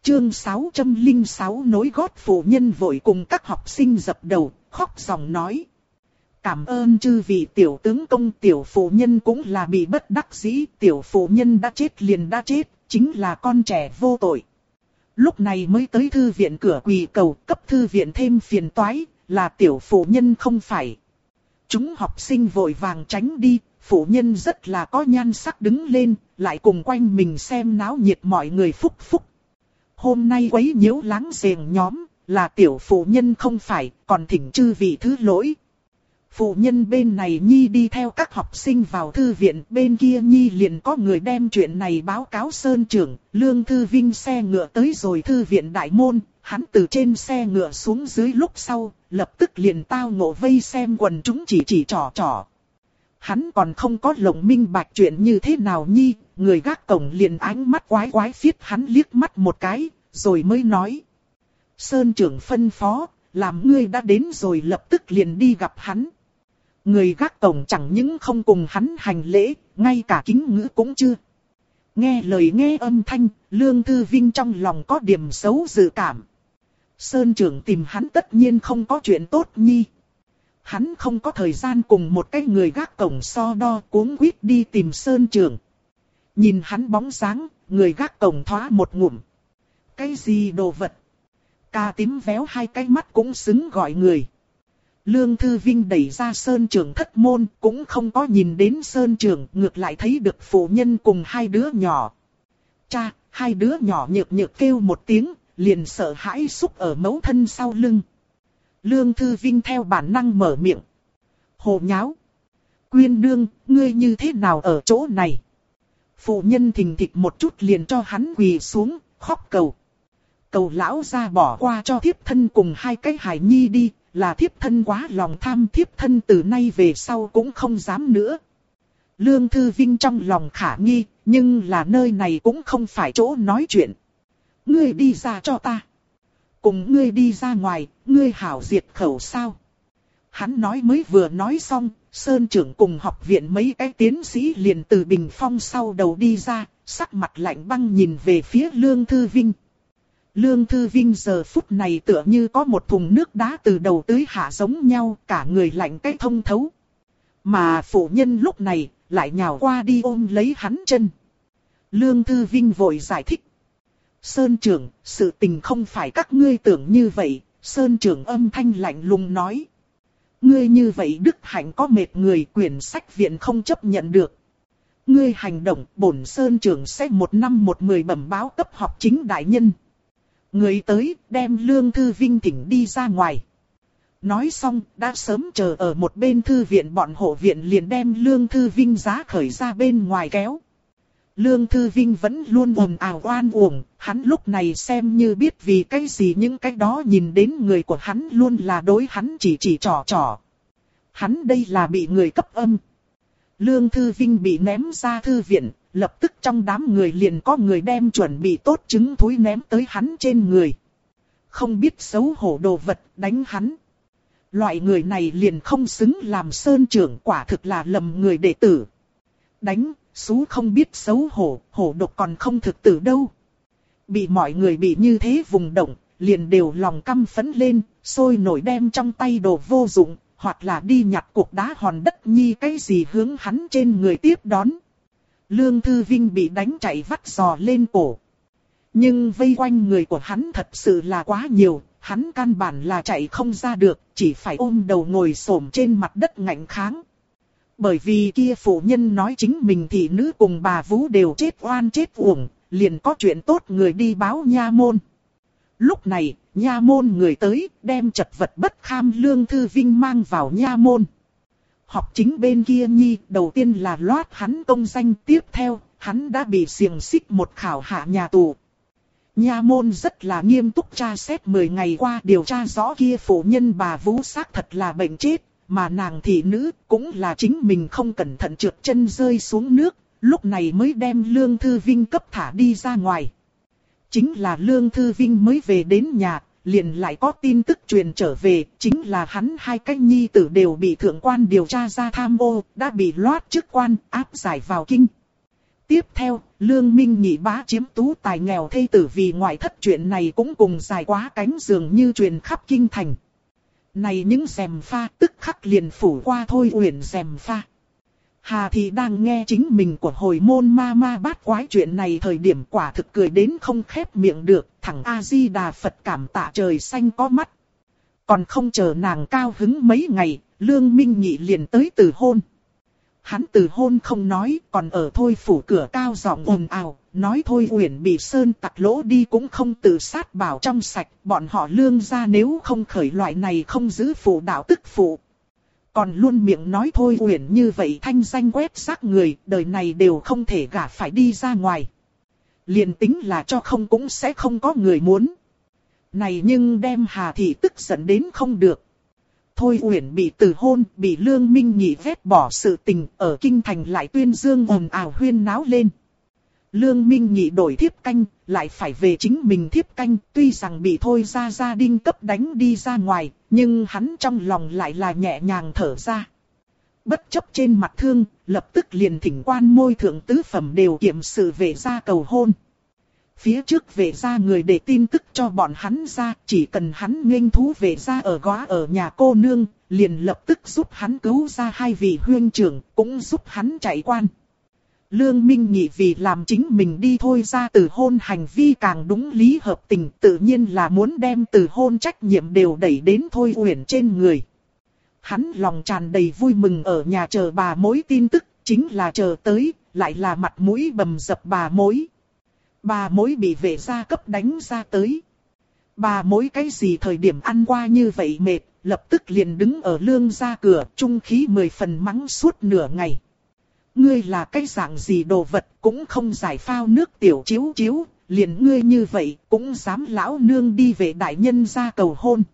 Chương 606 nối gót phụ nhân vội cùng các học sinh dập đầu, khóc ròng nói. Cảm ơn chư vị tiểu tướng công, tiểu phụ nhân cũng là bị bất đắc dĩ, tiểu phụ nhân đã chết liền đã chết, chính là con trẻ vô tội. Lúc này mới tới thư viện cửa quỳ cầu, cấp thư viện thêm phiền toái, là tiểu phụ nhân không phải. Chúng học sinh vội vàng tránh đi, phụ nhân rất là có nhan sắc đứng lên, lại cùng quanh mình xem náo nhiệt mọi người phúc phúc. Hôm nay quấy nhiễu láng giềng nhóm, là tiểu phụ nhân không phải, còn thỉnh chư vị thứ lỗi. Phụ nhân bên này Nhi đi theo các học sinh vào thư viện, bên kia Nhi liền có người đem chuyện này báo cáo Sơn trưởng. Lương Thư Vinh xe ngựa tới rồi thư viện đại môn, hắn từ trên xe ngựa xuống dưới lúc sau, lập tức liền tao ngộ vây xem quần chúng chỉ trò. Hắn còn không có lộng minh bạch chuyện như thế nào Nhi, người gác cổng liền ánh mắt quái phiết hắn liếc mắt một cái, rồi mới nói. Sơn trưởng phân phó, làm ngươi đã đến rồi lập tức liền đi gặp hắn. Người gác cổng chẳng những không cùng hắn hành lễ, ngay cả kính ngữ cũng chưa. Nghe lời nghe âm thanh, Lương Thư Vinh trong lòng có điểm xấu dự cảm. Sơn trưởng tìm hắn tất nhiên không có chuyện tốt Nhi. Hắn không có thời gian cùng một cái người gác cổng so đo, cuống quýt đi tìm Sơn trưởng. Nhìn hắn bóng dáng, người gác cổng thoá một ngụm. Cái gì đồ vật? Ca tím véo hai cái mắt cũng xứng gọi người. Lương Thư Vinh đẩy ra Sơn trưởng thất môn, cũng không có nhìn đến Sơn trưởng, ngược lại thấy được phụ nhân cùng hai đứa nhỏ. Cha, hai đứa nhỏ nhược kêu một tiếng, liền sợ hãi xúc ở mẫu thân sau lưng. Lương Thư Vinh theo bản năng mở miệng. Hồ nháo. Quyên nương, ngươi như thế nào ở chỗ này? Phụ nhân thình thịch một chút liền cho hắn quỳ xuống, khóc cầu. Cầu lão ra bỏ qua cho thiếp thân cùng hai cái hài nhi đi, là thiếp thân quá lòng tham, thiếp thân từ nay về sau cũng không dám nữa. Lương Thư Vinh trong lòng khả nghi, nhưng là nơi này cũng không phải chỗ nói chuyện. Ngươi đi ra cho ta. Cùng ngươi đi ra ngoài, ngươi hảo diệt khẩu sao? Hắn nói mới vừa nói xong, Sơn trưởng cùng học viện mấy cái tiến sĩ liền từ bình phong sau đầu đi ra, sắc mặt lạnh băng nhìn về phía Lương Thư Vinh. Lương Thư Vinh giờ phút này tựa như có một thùng nước đá từ đầu tới hạ giống nhau, cả người lạnh cái thông thấu. Mà phụ nhân lúc này, lại nhào qua đi ôm lấy hắn chân. Lương Thư Vinh vội giải thích. Sơn trưởng, sự tình không phải các ngươi tưởng như vậy, Sơn trưởng âm thanh lạnh lùng nói. Ngươi như vậy đức hạnh có mệt người, quyển sách viện không chấp nhận được. Ngươi hành động, bổn Sơn trưởng sẽ 1 năm 1 10 bẩm báo cấp học chính đại nhân. Người tới, đem Lương Thư Vinh thỉnh đi ra ngoài. Nói xong, đã sớm chờ ở một bên thư viện, bọn hộ viện liền đem Lương Thư Vinh giá khởi ra bên ngoài kéo. Lương Thư Vinh vẫn luôn ồn ào oan uổng, hắn lúc này xem như biết vì cái gì những cái đó nhìn đến người của hắn luôn là đối hắn chỉ trò. Hắn đây là bị người cấp âm. Lương Thư Vinh bị ném ra thư viện, lập tức trong đám người liền có người đem chuẩn bị tốt trứng thúi ném tới hắn trên người. Không biết xấu hổ đồ vật, đánh hắn. Loại người này liền không xứng làm Sơn trưởng, quả thực là lầm người đệ tử. Đánh, xú không biết xấu hổ, hổ độc còn không thực tử đâu. Bị mọi người bị như thế vùng động, liền đều lòng căm phẫn lên, sôi nổi đem trong tay đồ vô dụng, hoặc là đi nhặt cục đá hòn đất nhi cái gì hướng hắn trên người tiếp đón. Lương Thư Vinh bị đánh chạy vắt giò lên cổ. Nhưng vây quanh người của hắn thật sự là quá nhiều, hắn căn bản là chạy không ra được, chỉ phải ôm đầu ngồi xổm trên mặt đất ngạnh kháng. Bởi vì kia phụ nhân nói chính mình thị nữ cùng bà Vú đều chết oan chết uổng, liền có chuyện tốt người đi báo nha môn. Lúc này, nha môn người tới, đem chật vật bất kham Lương Thư Vinh mang vào nha môn. Học chính bên kia nhi, đầu tiên là loát hắn công danh, tiếp theo, hắn đã bị xiềng xích một khảo hạ nhà tù. Nha môn rất là nghiêm túc tra xét 10 ngày qua điều tra rõ kia phụ nhân bà Vú xác thật là bệnh chết, mà nàng thị nữ cũng là chính mình không cẩn thận trượt chân rơi xuống nước, lúc này mới đem Lương Thư Vinh cấp thả đi ra ngoài. Chính là Lương Thư Vinh mới về đến nhà, liền lại có tin tức truyền trở về, chính là hắn hai cái nhi tử đều bị thượng quan điều tra ra tham ô, đã bị loát chức quan áp giải vào kinh. tiếp theo, Lương Minh Nhị bá chiếm tú tài nghèo thê tử vì ngoại thất chuyện này cũng cùng dài quá cánh dường như truyền khắp kinh thành. Này những rèm pha tức khắc liền phủ qua Thôi Uyển rèm pha. Hà Thị đang nghe chính mình của hồi môn ma ma bát quái chuyện này thời điểm quả thực cười đến không khép miệng được, thẳng A-di-đà Phật cảm tạ trời xanh có mắt. Còn không chờ nàng cao hứng mấy ngày, Lương Minh Nhị liền tới từ hôn. Hắn từ hôn không nói, còn ở Thôi phủ cửa cao giọng ồn ào, nói Thôi Uyển bị sơn tặc lỗ đi cũng không tự sát bảo trong sạch, bọn họ Lương gia nếu không khởi loại này không giữ phụ đạo tức phụ. Còn luôn miệng nói Thôi Uyển như vậy thanh danh quét rác người, đời này đều không thể gả phải đi ra ngoài. Liền tính là cho không cũng sẽ không có người muốn. Này nhưng đem Hà Thị tức giận đến không được. Thôi Uyển bị từ hôn, bị Lương Minh Nhị vét bỏ sự tình, ở kinh thành lại tuyên dương ồn ào huyên náo lên. Lương Minh Nhị đổi thiếp canh, lại phải về chính mình thiếp canh, tuy rằng bị Thôi gia đình cấp đánh đi ra ngoài, nhưng hắn trong lòng lại là nhẹ nhàng thở ra. Bất chấp trên mặt thương, lập tức liền thỉnh quan môi thượng tứ phẩm đều kiệm sự về gia cầu hôn. Phía trước về gia người để tin tức cho bọn hắn ra, chỉ cần hắn nghênh thú về gia ở góa ở nhà cô nương, liền lập tức giúp hắn cứu ra hai vị huynh trưởng, cũng giúp hắn chạy quan. Lương Minh Nhị vì làm chính mình đi thôi ra từ hôn hành vi càng đúng lý hợp tình, tự nhiên là muốn đem từ hôn trách nhiệm đều đẩy đến Thôi Uyển trên người. Hắn lòng tràn đầy vui mừng ở nhà chờ bà mối tin tức, chính là chờ tới, lại là mặt mũi bầm dập bà mối. Bà mối bị vệ gia cấp đánh ra tới. Bà mối cái gì thời điểm ăn qua như vậy mệt, lập tức liền đứng ở Lương gia cửa, trung khí 10 phần mắng suốt nửa ngày. Ngươi là cái dạng gì đồ vật cũng không giải phao nước tiểu chiếu chiếu, liền ngươi như vậy cũng dám lão nương đi về đại nhân gia cầu hôn.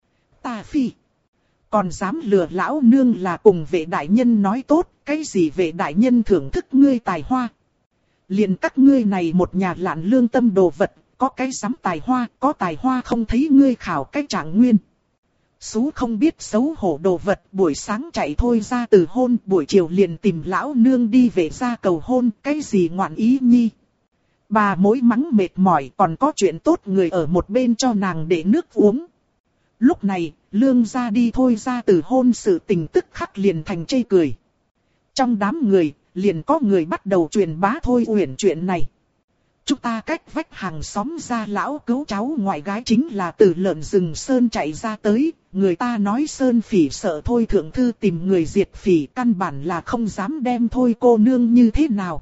Ta phi. Còn dám lừa lão nương là cùng vệ đại nhân nói tốt, cái gì vệ đại nhân thưởng thức ngươi tài hoa. Liền các ngươi này một nhà lạn lương tâm đồ vật, có cái dám tài hoa, có tài hoa không thấy ngươi khảo cái trạng nguyên. Sú không biết xấu hổ đồ vật, buổi sáng chạy thôi ra từ hôn, buổi chiều liền tìm lão nương đi về ra cầu hôn, cái gì ngoạn ý nhi. Bà mối mắng mệt mỏi, còn có chuyện tốt người ở một bên cho nàng để nước uống. Lúc này, Lương gia đi thôi ra từ hôn sự tình tức khắc liền thành chê cười. Trong đám người, liền có người bắt đầu truyền bá Thôi Uyển chuyện này. Chúng ta cách vách hàng xóm ra lão cứu cháu ngoại gái chính là từ lợn rừng Sơn chạy ra tới, người ta nói Sơn Phỉ sợ Thôi thượng thư tìm người diệt phỉ, căn bản là không dám đem Thôi cô nương như thế nào.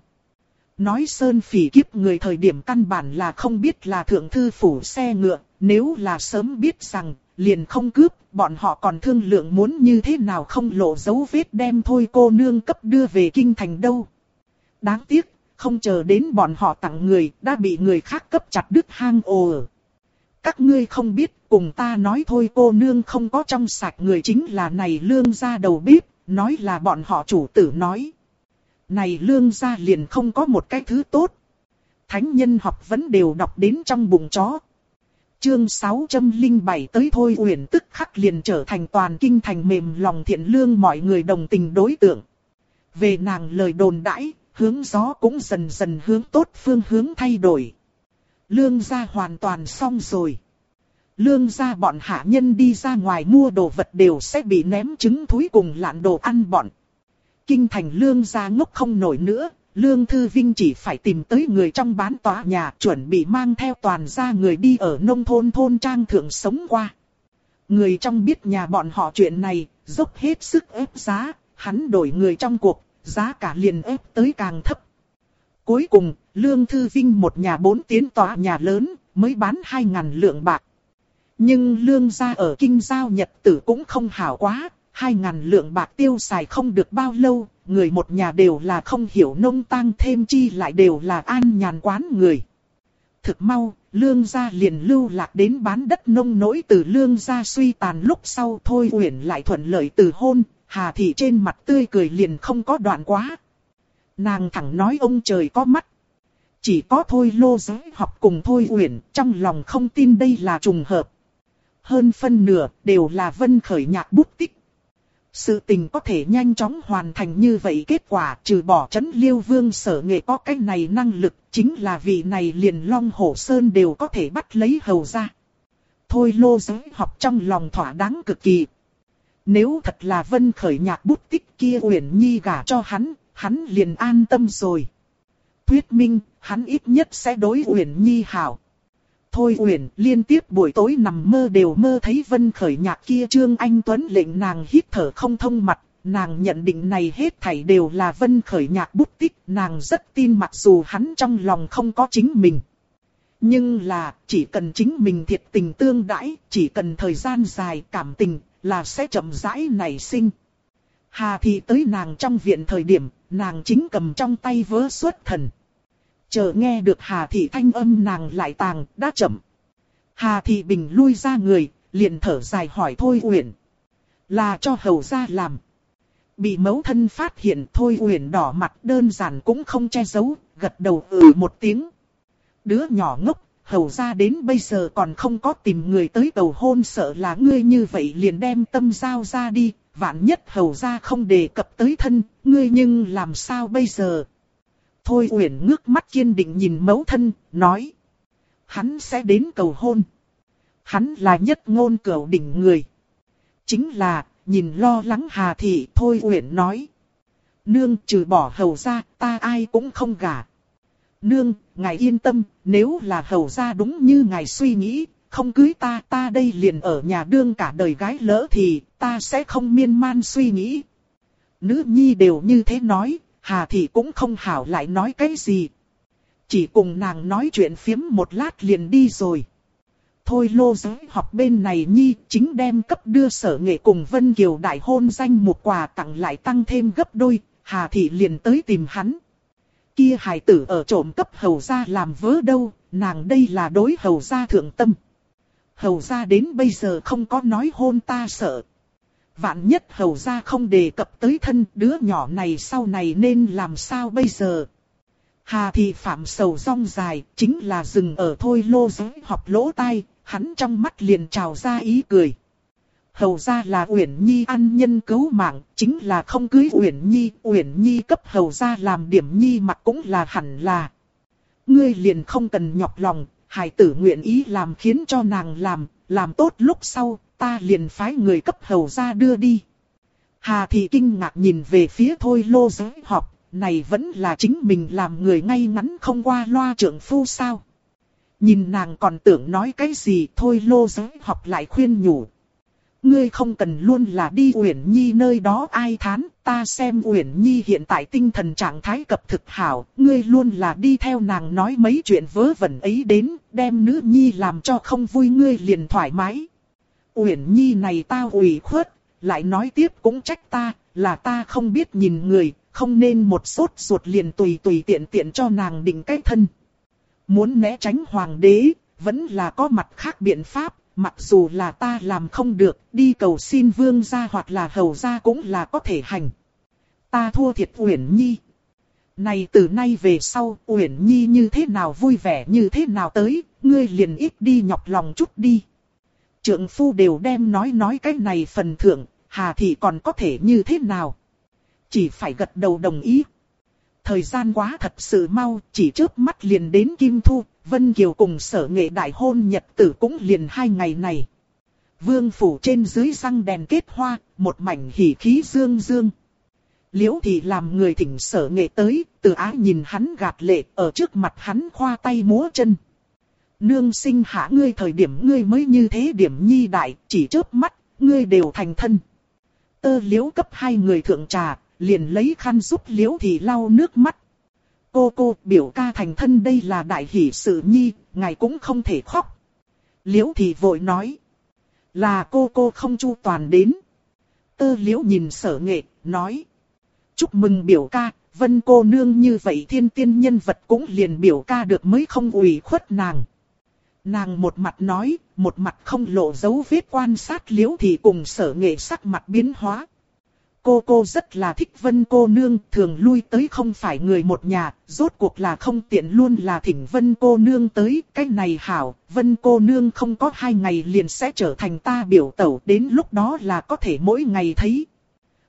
Nói Sơn Phỉ kiếp người thời điểm căn bản là không biết là thượng thư phủ xe ngựa, nếu là sớm biết rằng, liền không cướp, bọn họ còn thương lượng muốn như thế nào không lộ dấu vết đem Thôi cô nương cấp đưa về kinh thành đâu. Đáng tiếc, không chờ đến bọn họ tặng người, đã bị người khác cấp chặt đứt hang ồ ở. Các ngươi không biết, cùng ta nói Thôi cô nương không có trong sạch người chính là này Lương gia đầu bếp, nói là bọn họ chủ tử nói. Này Lương gia liền không có một cái thứ tốt. Thánh nhân học vẫn đều đọc đến trong bụng chó. Chương 607 tới Thôi Uyển tức khắc liền trở thành toàn kinh thành mềm lòng thiện lương mọi người đồng tình đối tượng. Về nàng lời đồn đãi, hướng gió cũng dần dần hướng tốt phương hướng thay đổi. Lương gia hoàn toàn xong rồi. Lương gia bọn hạ nhân đi ra ngoài mua đồ vật đều sẽ bị ném trứng thúi cùng lạn đồ ăn bọn. Kinh thành Lương gia ngốc không nổi nữa, Lương Thư Vinh chỉ phải tìm tới người trong bán tòa nhà chuẩn bị mang theo toàn gia người đi ở nông thôn thôn trang thượng sống qua. Người trong biết nhà bọn họ chuyện này, dốc hết sức ép giá, hắn đổi người trong cuộc, giá cả liền ép tới càng thấp. Cuối cùng, Lương Thư Vinh một nhà 4 tiến tòa nhà lớn, mới bán 2.000 lượng bạc. Nhưng Lương gia ở kinh giao nhật tử cũng không hảo quá, 2.000 lượng bạc tiêu xài không được bao lâu, người một nhà đều là không hiểu nông tang thêm chi lại đều là an nhàn quán người. Thực mau, Lương gia liền lưu lạc đến bán đất nông nỗi từ Lương gia suy tàn lúc sau Thôi Uyển lại thuận lợi từ hôn, Hà Thị trên mặt tươi cười liền không có đoạn quá. Nàng thẳng nói ông trời có mắt. Chỉ có Thôi Lô Giới học cùng Thôi Uyển trong lòng không tin đây là trùng hợp. Hơn phân nửa đều là Vân Khởi nhạc bút tích. Sự tình có thể nhanh chóng hoàn thành như vậy, kết quả trừ bỏ Trấn Liêu Vương Sở Nghệ có cái này năng lực, chính là vị này liền Long Hổ Sơn đều có thể bắt lấy hầu ra. Thôi Lô Giới Học trong lòng thỏa đáng cực kỳ. Nếu thật là Vân Khởi Nhạc bút tích kia Uyển Nhi gả cho hắn liền an tâm rồi. Thuyết minh, hắn ít nhất sẽ đối Uyển Nhi hảo. Thôi Uyển liên tiếp buổi tối nằm mơ đều mơ thấy Vân Khởi Nhạc kia Trương Anh Tuấn lệnh nàng hít thở không thông mặt. Nàng nhận định này hết thảy đều là Vân Khởi Nhạc bút tích, nàng rất tin mặc dù hắn trong lòng không có chính mình. Nhưng là, chỉ cần chính mình thiệt tình tương đãi, chỉ cần thời gian dài cảm tình, là sẽ chậm rãi nảy sinh. Hà Thị tới nàng trong viện thời điểm, nàng chính cầm trong tay vớ xuất thần. Chờ nghe được Hà Thị thanh âm nàng lại tàng, đã chậm. Hà Thị bình lui ra người, liền thở dài hỏi Thôi Uyển. Là cho hầu gia làm. Bị mẫu thân phát hiện Thôi Uyển đỏ mặt đơn giản cũng không che giấu, gật đầu một tiếng. Đứa nhỏ ngốc, hầu gia đến bây giờ còn không có tìm người tới cầu hôn, sợ là ngươi như vậy liền đem tâm giao ra đi, vạn nhất hầu gia không đề cập tới thân, ngươi nhưng làm sao bây giờ? Thôi Uyển ngước mắt kiên định nhìn mẫu thân, nói. Hắn sẽ đến cầu hôn. Hắn là nhất ngôn cửu đỉnh người. Chính là, nhìn lo lắng Hà Thị, Thôi Uyển nói. Nương trừ bỏ hầu gia, ta ai cũng không gả. Nương, ngài yên tâm, nếu là hầu gia đúng như ngài suy nghĩ, không cưới ta đây liền ở nhà đương cả đời gái lỡ thì, ta sẽ không miên man suy nghĩ. Nữ nhi đều như thế nói, Hà Thị cũng không hảo lại nói cái gì. Chỉ cùng nàng nói chuyện phiếm một lát liền đi rồi. Thôi Lô Giới Học bên này nhi chính đem cấp đưa Sở Nghệ cùng Vân Kiều đại hôn danh một quà tặng lại tăng thêm gấp đôi, Hà Thị liền tới tìm hắn. Kia hài tử ở trộm cấp hầu gia làm vớ đâu, nàng đây là đối hầu gia thượng tâm. Hầu gia đến bây giờ không có nói hôn ta sợ. Vạn nhất hầu gia không đề cập tới thân, đứa nhỏ này sau này nên làm sao bây giờ? Hà Thị phạm sầu rong dài, chính là dừng ở Thôi Lô Giới Học lỗ tai, hắn trong mắt liền trào ra ý cười. Hầu gia là Uyển Nhi ăn nhân cứu mạng, chính là không cưới Uyển Nhi cấp hầu gia làm điểm nhi mặt cũng là hẳn là. Ngươi liền không cần nhọc lòng, hài tử nguyện ý làm khiến cho nàng làm tốt lúc sau, ta liền phái người cấp hầu gia đưa đi. Hà Thị kinh ngạc nhìn về phía Thôi Lô Giới Học, này vẫn là chính mình làm người ngay ngắn không qua loa trượng phu sao. Nhìn nàng còn tưởng nói cái gì, Thôi Lô Giới Học lại khuyên nhủ. Ngươi không cần luôn là đi Uyển Nhi nơi đó ai thán, ta xem Uyển Nhi hiện tại tinh thần trạng thái cập thực hảo, ngươi luôn là đi theo nàng nói mấy chuyện vớ vẩn ấy đến, đem nữ nhi làm cho không vui ngươi liền thoải mái. Uyển Nhi này tao ủy khuất, lại nói tiếp cũng trách ta, là ta không biết nhìn người, không nên một sốt ruột liền tùy tiện cho nàng định cái thân. Muốn né tránh hoàng đế, vẫn là có mặt khác biện pháp. Mặc dù là ta làm không được, đi cầu xin vương gia hoặc là hầu gia cũng là có thể hành. Ta thua thiệt Uyển Nhi. Này từ nay về sau, Uyển Nhi như thế nào vui vẻ như thế nào tới, ngươi liền ít đi nhọc lòng chút đi. Trượng phu đều đem nói cái này phần thưởng, Hà Thị còn có thể như thế nào? Chỉ phải gật đầu đồng ý. Thời gian quá thật sự mau, chỉ chớp mắt liền đến Kim Thu. Vân Kiều cùng Sở Nghệ đại hôn nhật tử cũng liền 2 ngày này. Vương phủ trên dưới răng đèn kết hoa, một mảnh hỉ khí dương dương. Liễu Thị làm người thỉnh Sở Nghệ tới, Từ Ái nhìn hắn gạt lệ, ở trước mặt hắn khoa tay múa chân. Nương sinh hạ ngươi thời điểm ngươi mới như thế điểm nhi đại, chỉ chớp mắt, ngươi đều thành thân. Tơ Liễu cấp 2 người thượng trà, liền lấy khăn giúp Liễu Thị lau nước mắt. Cô biểu ca thành thân đây là đại hỷ sự nhi, ngài cũng không thể khóc. Liễu Thị vội nói. Là cô không chu toàn đến. Tơ Liễu nhìn Sở Nghệ, nói. Chúc mừng biểu ca, Vân cô nương như vậy thiên tiên nhân vật cũng liền biểu ca được mới không ủy khuất nàng. Nàng một mặt nói, một mặt không lộ dấu vết quan sát Liễu Thị cùng Sở Nghệ sắc mặt biến hóa. Cô rất là thích Vân cô nương, thường lui tới không phải người một nhà, rốt cuộc là không tiện luôn là thỉnh Vân cô nương tới, cái này hảo, Vân cô nương không có 2 ngày liền sẽ trở thành ta biểu tẩu, đến lúc đó là có thể mỗi ngày thấy.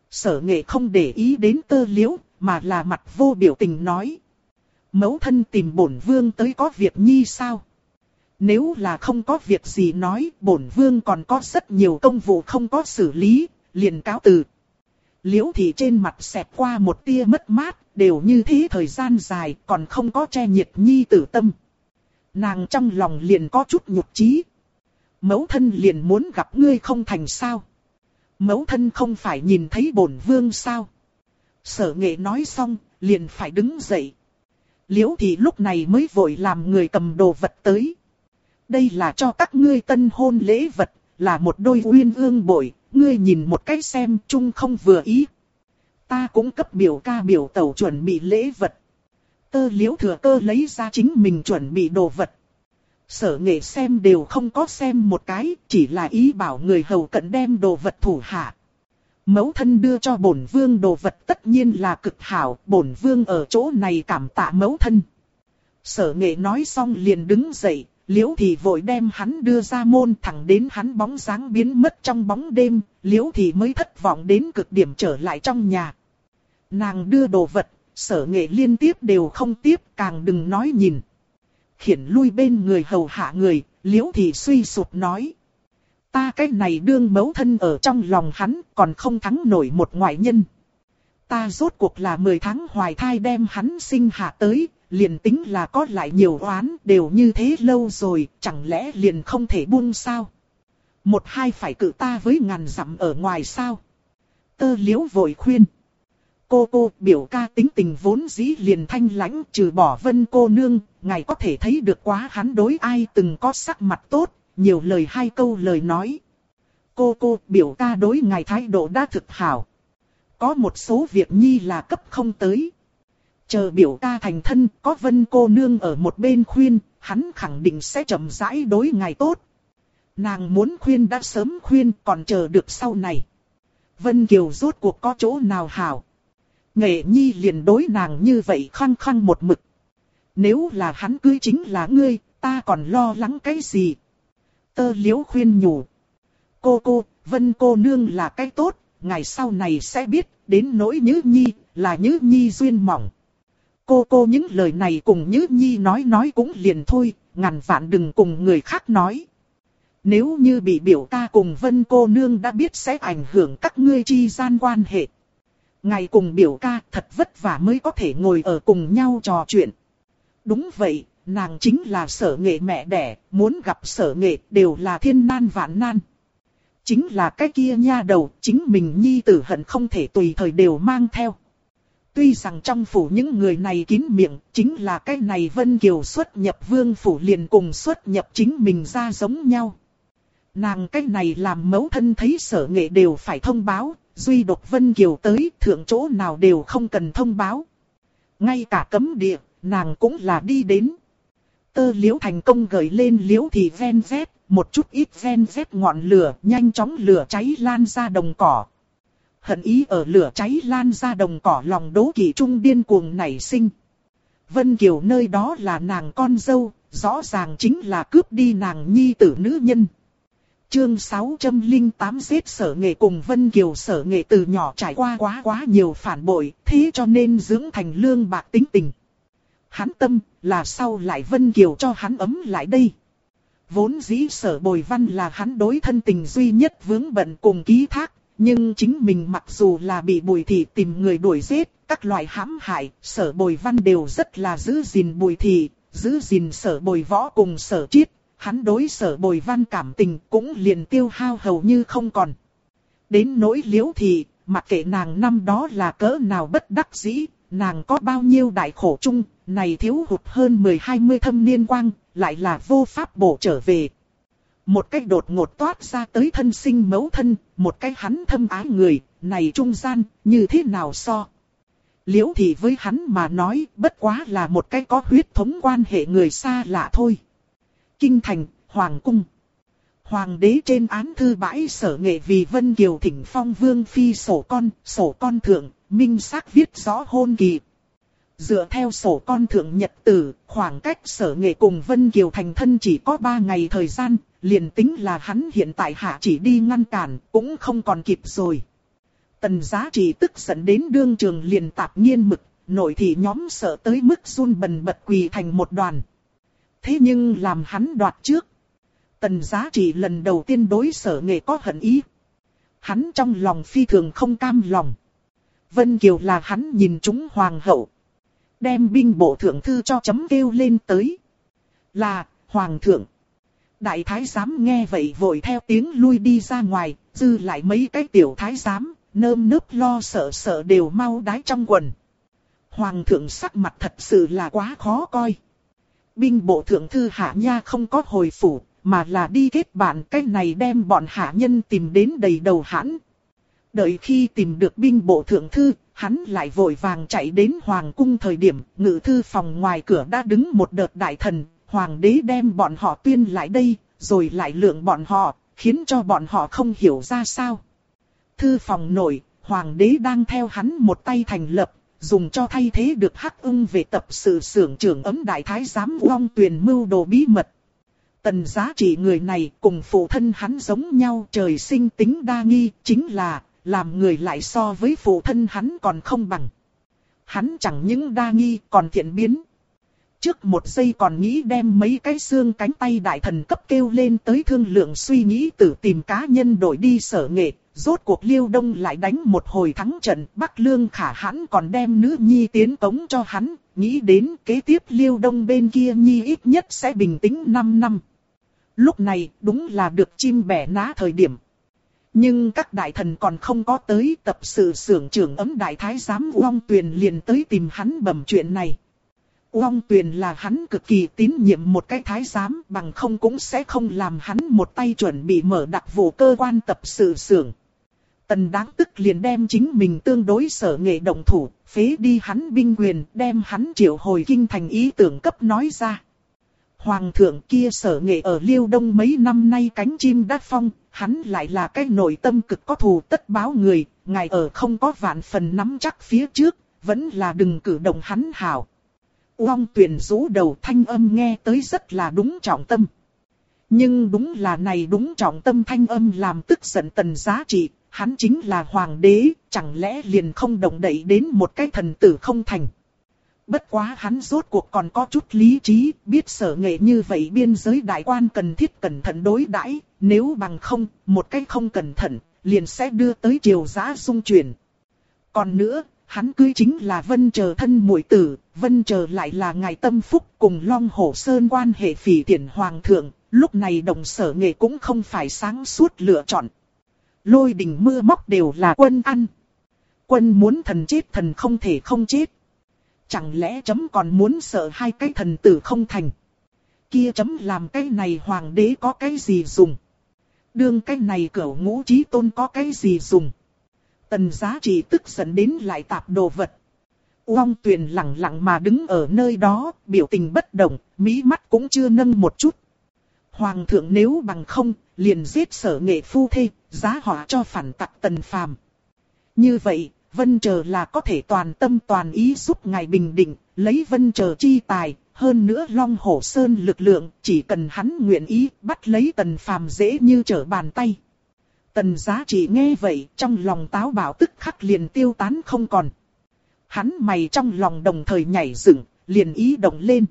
Sở Nghệ không để ý đến Tơ Liễu, mà là mặt vô biểu tình nói. Mẫu thân tìm bổn vương tới có việc nhi sao? Nếu là không có việc gì nói, bổn vương còn có rất nhiều công vụ không có xử lý, liền cáo từ. Liễu Thị trên mặt xẹt qua một tia mất mát, đều như thế thời gian dài còn không có che nhiệt nhi tử tâm. Nàng trong lòng liền có chút nhục chí. Mẫu thân liền muốn gặp ngươi không thành sao? Mẫu thân không phải nhìn thấy bổn vương sao? Sở Nghệ nói xong, liền phải đứng dậy. Liễu Thị lúc này mới vội làm người cầm đồ vật tới. Đây là cho các ngươi tân hôn lễ vật, là một đôi uyên ương bội, ngươi nhìn một cái xem chung không vừa ý. Ta cũng cấp biểu ca biểu tẩu chuẩn bị lễ vật. Tơ Liễu thừa cơ lấy ra chính mình chuẩn bị đồ vật. Sở Nghệ xem đều không có xem một cái, chỉ là ý bảo người hầu cận đem đồ vật thủ hạ. Mẫu thân đưa cho bổn vương đồ vật tất nhiên là cực hảo, bổn vương ở chỗ này cảm tạ mẫu thân. Sở Nghệ nói xong liền đứng dậy, Liễu Thị vội đem hắn đưa ra môn, thẳng đến hắn bóng dáng biến mất trong bóng đêm, Liễu Thị mới thất vọng đến cực điểm trở lại trong nhà. Nàng đưa đồ vật, Sở Nghệ liên tiếp đều không tiếp, càng đừng nói nhìn. Khiển lui bên người hầu hạ người, Liễu Thị suy sụp nói. Ta cái này đương mẫu thân ở trong lòng hắn, còn không thắng nổi một ngoại nhân. Ta rốt cuộc là 10 tháng hoài thai đem hắn sinh hạ tới, liền tính là có lại nhiều oán, đều như thế lâu rồi, chẳng lẽ liền không thể buông sao? Một hai phải cự ta với ngàn dặm ở ngoài sao? Tơ Liễu vội khuyên. Cô biểu ca tính tình vốn dĩ liền thanh lãnh, trừ bỏ Vân cô nương, ngài có thể thấy được quá hắn đối ai từng có sắc mặt tốt, nhiều lời hai câu lời nói. Cô biểu ca đối ngài thái độ đã thực hảo. Có một số việc nhi là cấp không tới. Chờ biểu ca thành thân, có Vân cô nương ở một bên khuyên, hắn khẳng định sẽ chậm rãi đối ngài tốt. Nàng muốn khuyên đã sớm khuyên, còn chờ được sau này. Vân Kiều rốt cuộc có chỗ nào hảo. Nghệ nhi liền đối nàng như vậy khăng khăng một mực. Nếu là hắn cưới chính là ngươi, ta còn lo lắng cái gì? Tơ Liễu khuyên nhủ. Cô, Vân cô nương là cái tốt, ngày sau này sẽ biết, đến nỗi Nhữ Nhi, là Nhữ Nhi duyên mỏng. Cô những lời này cùng Nhữ Nhi nói cũng liền thôi, ngàn vạn đừng cùng người khác nói. Nếu như bị biểu ca cùng Vân cô nương đã biết sẽ ảnh hưởng các ngươi chi gian quan hệ. Ngày cùng biểu ca thật vất vả mới có thể ngồi ở cùng nhau trò chuyện. Đúng vậy, nàng chính là Sở Nghệ mẹ đẻ, muốn gặp Sở Nghệ đều là thiên nan vạn nan. Chính là cái kia nha đầu, chính mình nhi tử hận không thể tùy thời đều mang theo. Tuy rằng trong phủ những người này kín miệng, chính là cái này Vân Kiều xuất nhập vương phủ liền cùng xuất nhập chính mình ra giống nhau. Nàng cái này làm mẫu thân thấy Sở Nghệ đều phải thông báo, duy độc Vân Kiều tới thượng chỗ nào đều không cần thông báo. Ngay cả cấm địa, nàng cũng là đi đến. Tơ Liễu thành công gợi lên Liễu Thị ven vét, một chút ít ven vét ngọn lửa, nhanh chóng lửa cháy lan ra đồng cỏ. Hận ý ở lửa cháy lan ra đồng cỏ lòng đố kỵ trung điên cuồng nảy sinh. Vân Kiều nơi đó là nàng con dâu, rõ ràng chính là cướp đi nàng nhi tử nữ nhân. Chương 608 giết Sở Nghệ cùng Vân Kiều. Sở Nghệ từ nhỏ trải qua quá nhiều phản bội, thế cho nên dưỡng thành lương bạc tính tình. Hắn tâm là sau lại Vân Kiều cho hắn ấm lại đây. Vốn dĩ Sở Bồi Văn là hắn đối thân tình duy nhất vướng bận cùng ký thác, nhưng chính mình mặc dù là bị Bùi Thị tìm người đuổi giết, các loại hãm hại, Sở Bồi Văn đều rất là giữ gìn Bùi Thị, giữ gìn Sở Bồi Võ cùng Sở Triết. Hắn đối Sở Bồi Văn cảm tình cũng liền tiêu hao hầu như không còn. Đến nỗi Liễu Thị, mặc kệ nàng năm đó là cỡ nào bất đắc dĩ, nàng có bao nhiêu đại khổ chung, này thiếu hụt hơn 10-20 thâm niên quang, lại là vô pháp bổ trở về. Một cách đột ngột toát ra tới thân sinh mẫu thân, một cách hắn thâm ái người, này trung gian, như thế nào so? Liễu Thị với hắn mà nói, bất quá là một cái có huyết thống quan hệ người xa lạ thôi. Kinh thành, Hoàng cung. Hoàng đế trên án thư bãi Sở Nghệ vì Vân Kiều thỉnh phong vương phi sổ con thượng, minh xác viết rõ hôn kỳ. Dựa theo sổ con thượng nhật tử, khoảng cách Sở Nghệ cùng Vân Kiều thành thân chỉ có 3 ngày thời gian, liền tính là hắn hiện tại hạ chỉ đi ngăn cản, cũng không còn kịp rồi. Tần Giá Trị tức giận đến đương trường liền tạp nghiên mực, nội thị nhóm sợ tới mức run bần bật quỳ thành một đoàn. Thế nhưng làm hắn đoạt trước. Tần Giá Trị lần đầu tiên đối Sở Nghệ có hận ý. Hắn trong lòng phi thường không cam lòng. Vân Kiều là hắn nhìn trúng hoàng hậu. Đem binh bộ thượng thư cho chấm kêu lên tới. Là, hoàng thượng. Đại thái giám nghe vậy vội theo tiếng lui đi ra ngoài, dư lại mấy cái tiểu thái giám, nơm nớp lo sợ sợ đều mau đái trong quần. Hoàng thượng sắc mặt thật sự là quá khó coi. Binh bộ thượng thư Hạ Nha không có hồi phủ, mà là đi kết bạn, cái này đem bọn hạ nhân tìm đến đầy đầu hãn. Đợi khi tìm được binh bộ thượng thư, hắn lại vội vàng chạy đến hoàng cung thời điểm, ngự thư phòng ngoài cửa đã đứng một đợt đại thần, hoàng đế đem bọn họ tuyên lại đây, rồi lại lượng bọn họ, khiến cho bọn họ không hiểu ra sao. Thư phòng nội, hoàng đế đang theo hắn một tay thành lập, dùng cho thay thế được Hắc Ưng về tập sự xưởng trưởng ấm đại thái giám Uông Tuyền mưu đồ bí mật. Tần Giá Trị người này cùng phụ thân hắn giống nhau, trời sinh tính đa nghi, chính là làm người lại so với phụ thân hắn còn không bằng. Hắn chẳng những đa nghi còn thiện biến. Trước một giây còn nghĩ đem mấy cái xương cánh tay đại thần cấp kêu lên tới thương lượng suy nghĩ tự tìm cá nhân đổi đi Sở Nghệ. Rốt cuộc Liêu Đông lại đánh một hồi thắng trận, Bắc Lương Khả hãn còn đem nữ nhi tiến cống cho hắn, nghĩ đến kế tiếp Liêu Đông bên kia nhi ít nhất sẽ bình tĩnh 5 năm. Lúc này đúng là được chim bẻ ná thời điểm. Nhưng các đại thần còn không có tới, tập sự xưởng trưởng ấm đại thái giám Uông Tuyền liền tới tìm hắn bẩm chuyện này. Uông Tuyền là hắn cực kỳ tín nhiệm một cái thái giám, bằng không cũng sẽ không làm hắn một tay chuẩn bị mở đặc vụ cơ quan tập sự xưởng. Tần Đáng tức liền đem chính mình tương đối Sở Nghệ động thủ, phế đi hắn binh quyền, đem hắn triệu hồi kinh thành ý tưởng cấp nói ra. Hoàng thượng kia Sở Nghệ ở Liêu Đông mấy năm nay cánh chim đát phong, hắn lại là cái nội tâm cực có thù tất báo người, ngài ở không có vạn phần nắm chắc phía trước, vẫn là đừng cử động hắn hảo. Uông Tuyền rũ đầu, thanh âm nghe tới rất là đúng trọng tâm. Nhưng đúng là này đúng trọng tâm thanh âm làm tức giận Tần Giá Trị, hắn chính là hoàng đế, chẳng lẽ liền không động đậy đến một cái thần tử không thành. Bất quá hắn rốt cuộc còn có chút lý trí, biết Sở Nghệ như vậy biên giới đại quan cần thiết cẩn thận đối đãi, nếu bằng không, một cái không cẩn thận, liền sẽ đưa tới triều giã xung chuyển. Còn nữa, hắn cưới chính là Vân Chờ thân muội tử, Vân Chờ lại là ngài tâm phúc cùng Long Hổ Sơn quan hệ phỉ thiện hoàng thượng, lúc này đồng Sở Nghệ cũng không phải sáng suốt lựa chọn. Lôi đình mưa móc đều là quân ăn. Quân muốn thần chết thần không thể không chết. Chẳng lẽ chấm còn muốn sợ hai cái thần tử không thành. Kia chấm làm cái này hoàng đế có cái gì dùng. Đương cái này cửu ngũ chí tôn có cái gì dùng. Tần Giá Trị tức giận đến lại tạp đồ vật. Uông Tuyền lặng lặng mà đứng ở nơi đó, biểu tình bất động, mí mắt cũng chưa nâng một chút. Hoàng thượng nếu bằng không, liền giết Sở Nghệ phu thê, giá họa cho phản tặc Tần Phàm. Như vậy, Vân Chờ là có thể toàn tâm toàn ý giúp ngài bình định, lấy Vân Chờ chi tài, hơn nữa Long Hổ Sơn lực lượng, chỉ cần hắn nguyện ý, bắt lấy Tần Phàm dễ như trở bàn tay. Tần Giá Trị nghe vậy, trong lòng táo bạo tức khắc liền tiêu tán không còn. Hắn mày trong lòng đồng thời nhảy dựng, liền ý động lên.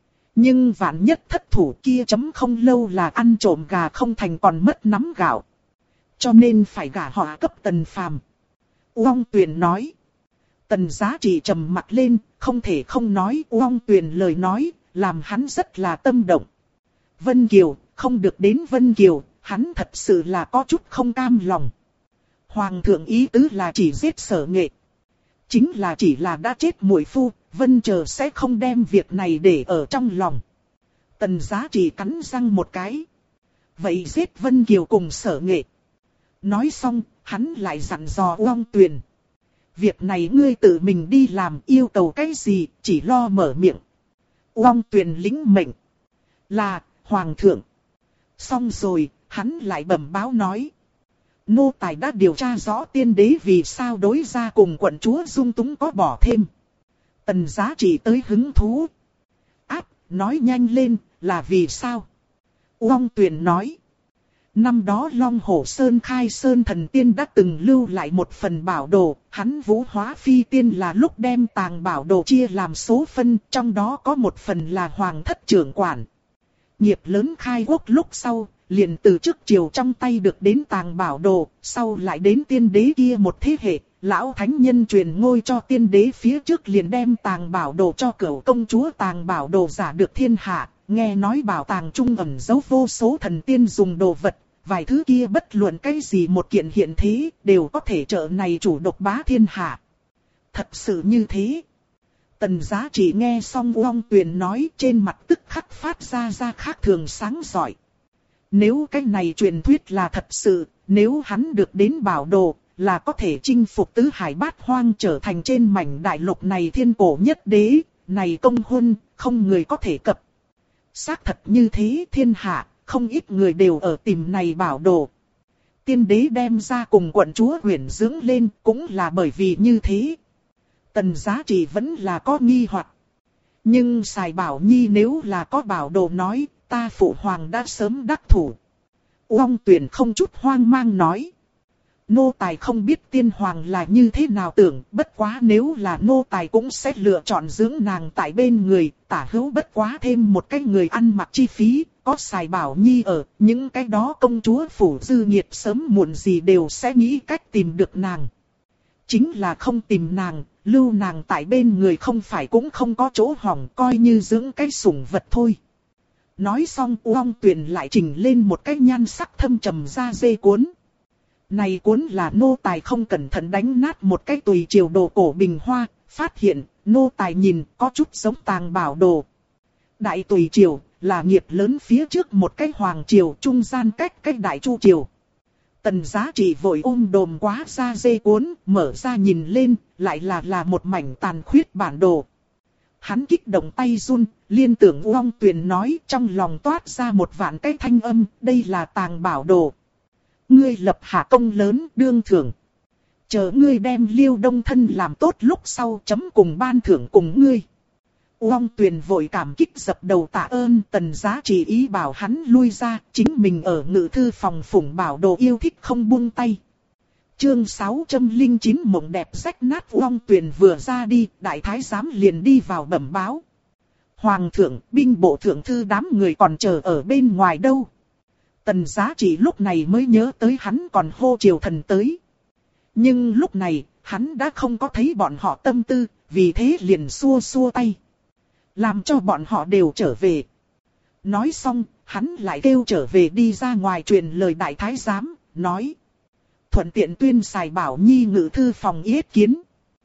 Nhưng vạn nhất thất thủ kia chấm không lâu là ăn trộm gà không thành còn mất nắm gạo. Cho nên phải gả họ cấp Tần Phàm. Uông Tuyền nói. Tần Giá Trị trầm mặt lên, không thể không nói Uông Tuyền lời nói, làm hắn rất là tâm động. Vân Kiều, không được đến Vân Kiều, hắn thật sự là có chút không cam lòng. Hoàng thượng ý tứ là chỉ giết Sở Nghệ. Chính là chỉ là đã chết muội phu, Vân Chờ sẽ không đem việc này để ở trong lòng. Tần Giá Trị cắn răng một cái. Vậy giết Vân Kiều cùng Sở Nghệ. Nói xong, hắn lại dặn dò Uông Tuyền. Việc này ngươi tự mình đi làm, yêu cầu cái gì, chỉ lo mở miệng. Uông Tuyền lĩnh mệnh. Là, Hoàng thượng. Xong rồi, hắn lại bẩm báo nói. Nô tài đã điều tra rõ tiên đế vì sao đối ra cùng quận chúa dung túng có bỏ thêm. Tần Giá Trị tới hứng thú. Áp, nói nhanh lên, là vì sao? Uông Tuyền nói. Năm đó Long Hổ Sơn Khai Sơn Thần Tiên đã từng lưu lại một phần bảo đồ, hắn Vũ Hóa Phi Tiên là lúc đem tàng bảo đồ chia làm số phân, trong đó có một phần là Hoàng thất trưởng quản. Nghiệp lớn khai quốc lúc sau, liền từ trước triều trong tay được đến tàng bảo đồ, sau lại đến tiên đế kia một thế hệ, lão thánh nhân truyền ngôi cho tiên đế phía trước liền đem tàng bảo đồ cho cửu công chúa. Tàng bảo đồ giả được thiên hạ, nghe nói bảo tàng trung ẩn giấu vô số thần tiên dùng đồ vật, vài thứ kia bất luận cái gì một kiện hiện thế, đều có thể trợ này chủ độc bá thiên hạ. Thật sự như thế. Tần Giá Trị nghe xong Uông Tuyền nói, trên mặt tức khắc phát ra khác thường sáng rọi. Nếu cái này truyền thuyết là thật sự, nếu hắn được đến bảo đồ, là có thể chinh phục tứ hải bát hoang, trở thành trên mảnh đại lục này thiên cổ nhất đế, này công huân, không người có thể cập. Xác thật như thế, thiên hạ, không ít người đều ở tìm này bảo đồ. Tiên đế đem ra cùng quận chúa Huyền dưỡng lên, cũng là bởi vì như thế. Tần Giá Trị vẫn là có nghi hoặc. Nhưng Sài Bảo Nhi nếu là có bảo đồ nói, ta phụ hoàng đã sớm đắc thủ. Uông Tuyền không chút hoang mang nói. Nô tài không biết tiên hoàng là như thế nào tưởng, bất quá nếu là nô tài cũng sẽ lựa chọn dưỡng nàng tại bên người, tả hữu bất quá thêm một cái người ăn mặc chi phí, có Sài Bảo Nhi ở, những cái đó công chúa phủ dư nhiệt sớm muộn gì đều sẽ nghĩ cách tìm được nàng. Chính là không tìm nàng, lưu nàng tại bên người không phải cũng không có chỗ hỏng, coi như dưỡng cái sủng vật thôi. Nói xong Uông Tuyền lại trình lên một cái nhan sắc thâm trầm da dê cuốn. Này cuốn là nô tài không cẩn thận đánh nát một cái tùy triều đồ cổ bình hoa, phát hiện nô tài nhìn có chút giống tàng bảo đồ. Đại tùy triều là nghiệp lớn phía trước một cái hoàng triều, trung gian cách cái đại chu triều. Tần Giá Trị vội ôm đồm quá da dê cuốn, mở ra nhìn lên, lại là một mảnh tàn khuyết bản đồ. Hắn kích động tay run, liên tưởng Uông Tuyền nói, trong lòng toát ra một vạn cái thanh âm, đây là tàng bảo đồ. Ngươi lập hạ công lớn, đương thưởng. Chờ ngươi đem Liêu Đông thân làm tốt lúc sau chấm cùng ban thưởng cùng ngươi. Uông Tuyền vội cảm kích dập đầu tạ ơn. Tần Giá Trị ý bảo hắn lui ra, chính mình ở ngự thư phòng phụng bảo đồ yêu thích không buông tay. Chương 609 mộng đẹp rách nát. Uông Tuyền vừa ra đi, đại thái giám liền đi vào bẩm báo. Hoàng thượng, binh bộ thượng thư đám người còn chờ ở bên ngoài đâu. Tần Giá Trị lúc này mới nhớ tới hắn còn hô triều thần tới. Nhưng lúc này, hắn đã không có thấy bọn họ tâm tư, vì thế liền xua xua tay. Làm cho bọn họ đều trở về. Nói xong, hắn lại kêu trở về đi ra ngoài truyền lời đại thái giám, nói. Thuận tiện tuyên Sài Bảo Nhi ngự thư phòng yết kiến.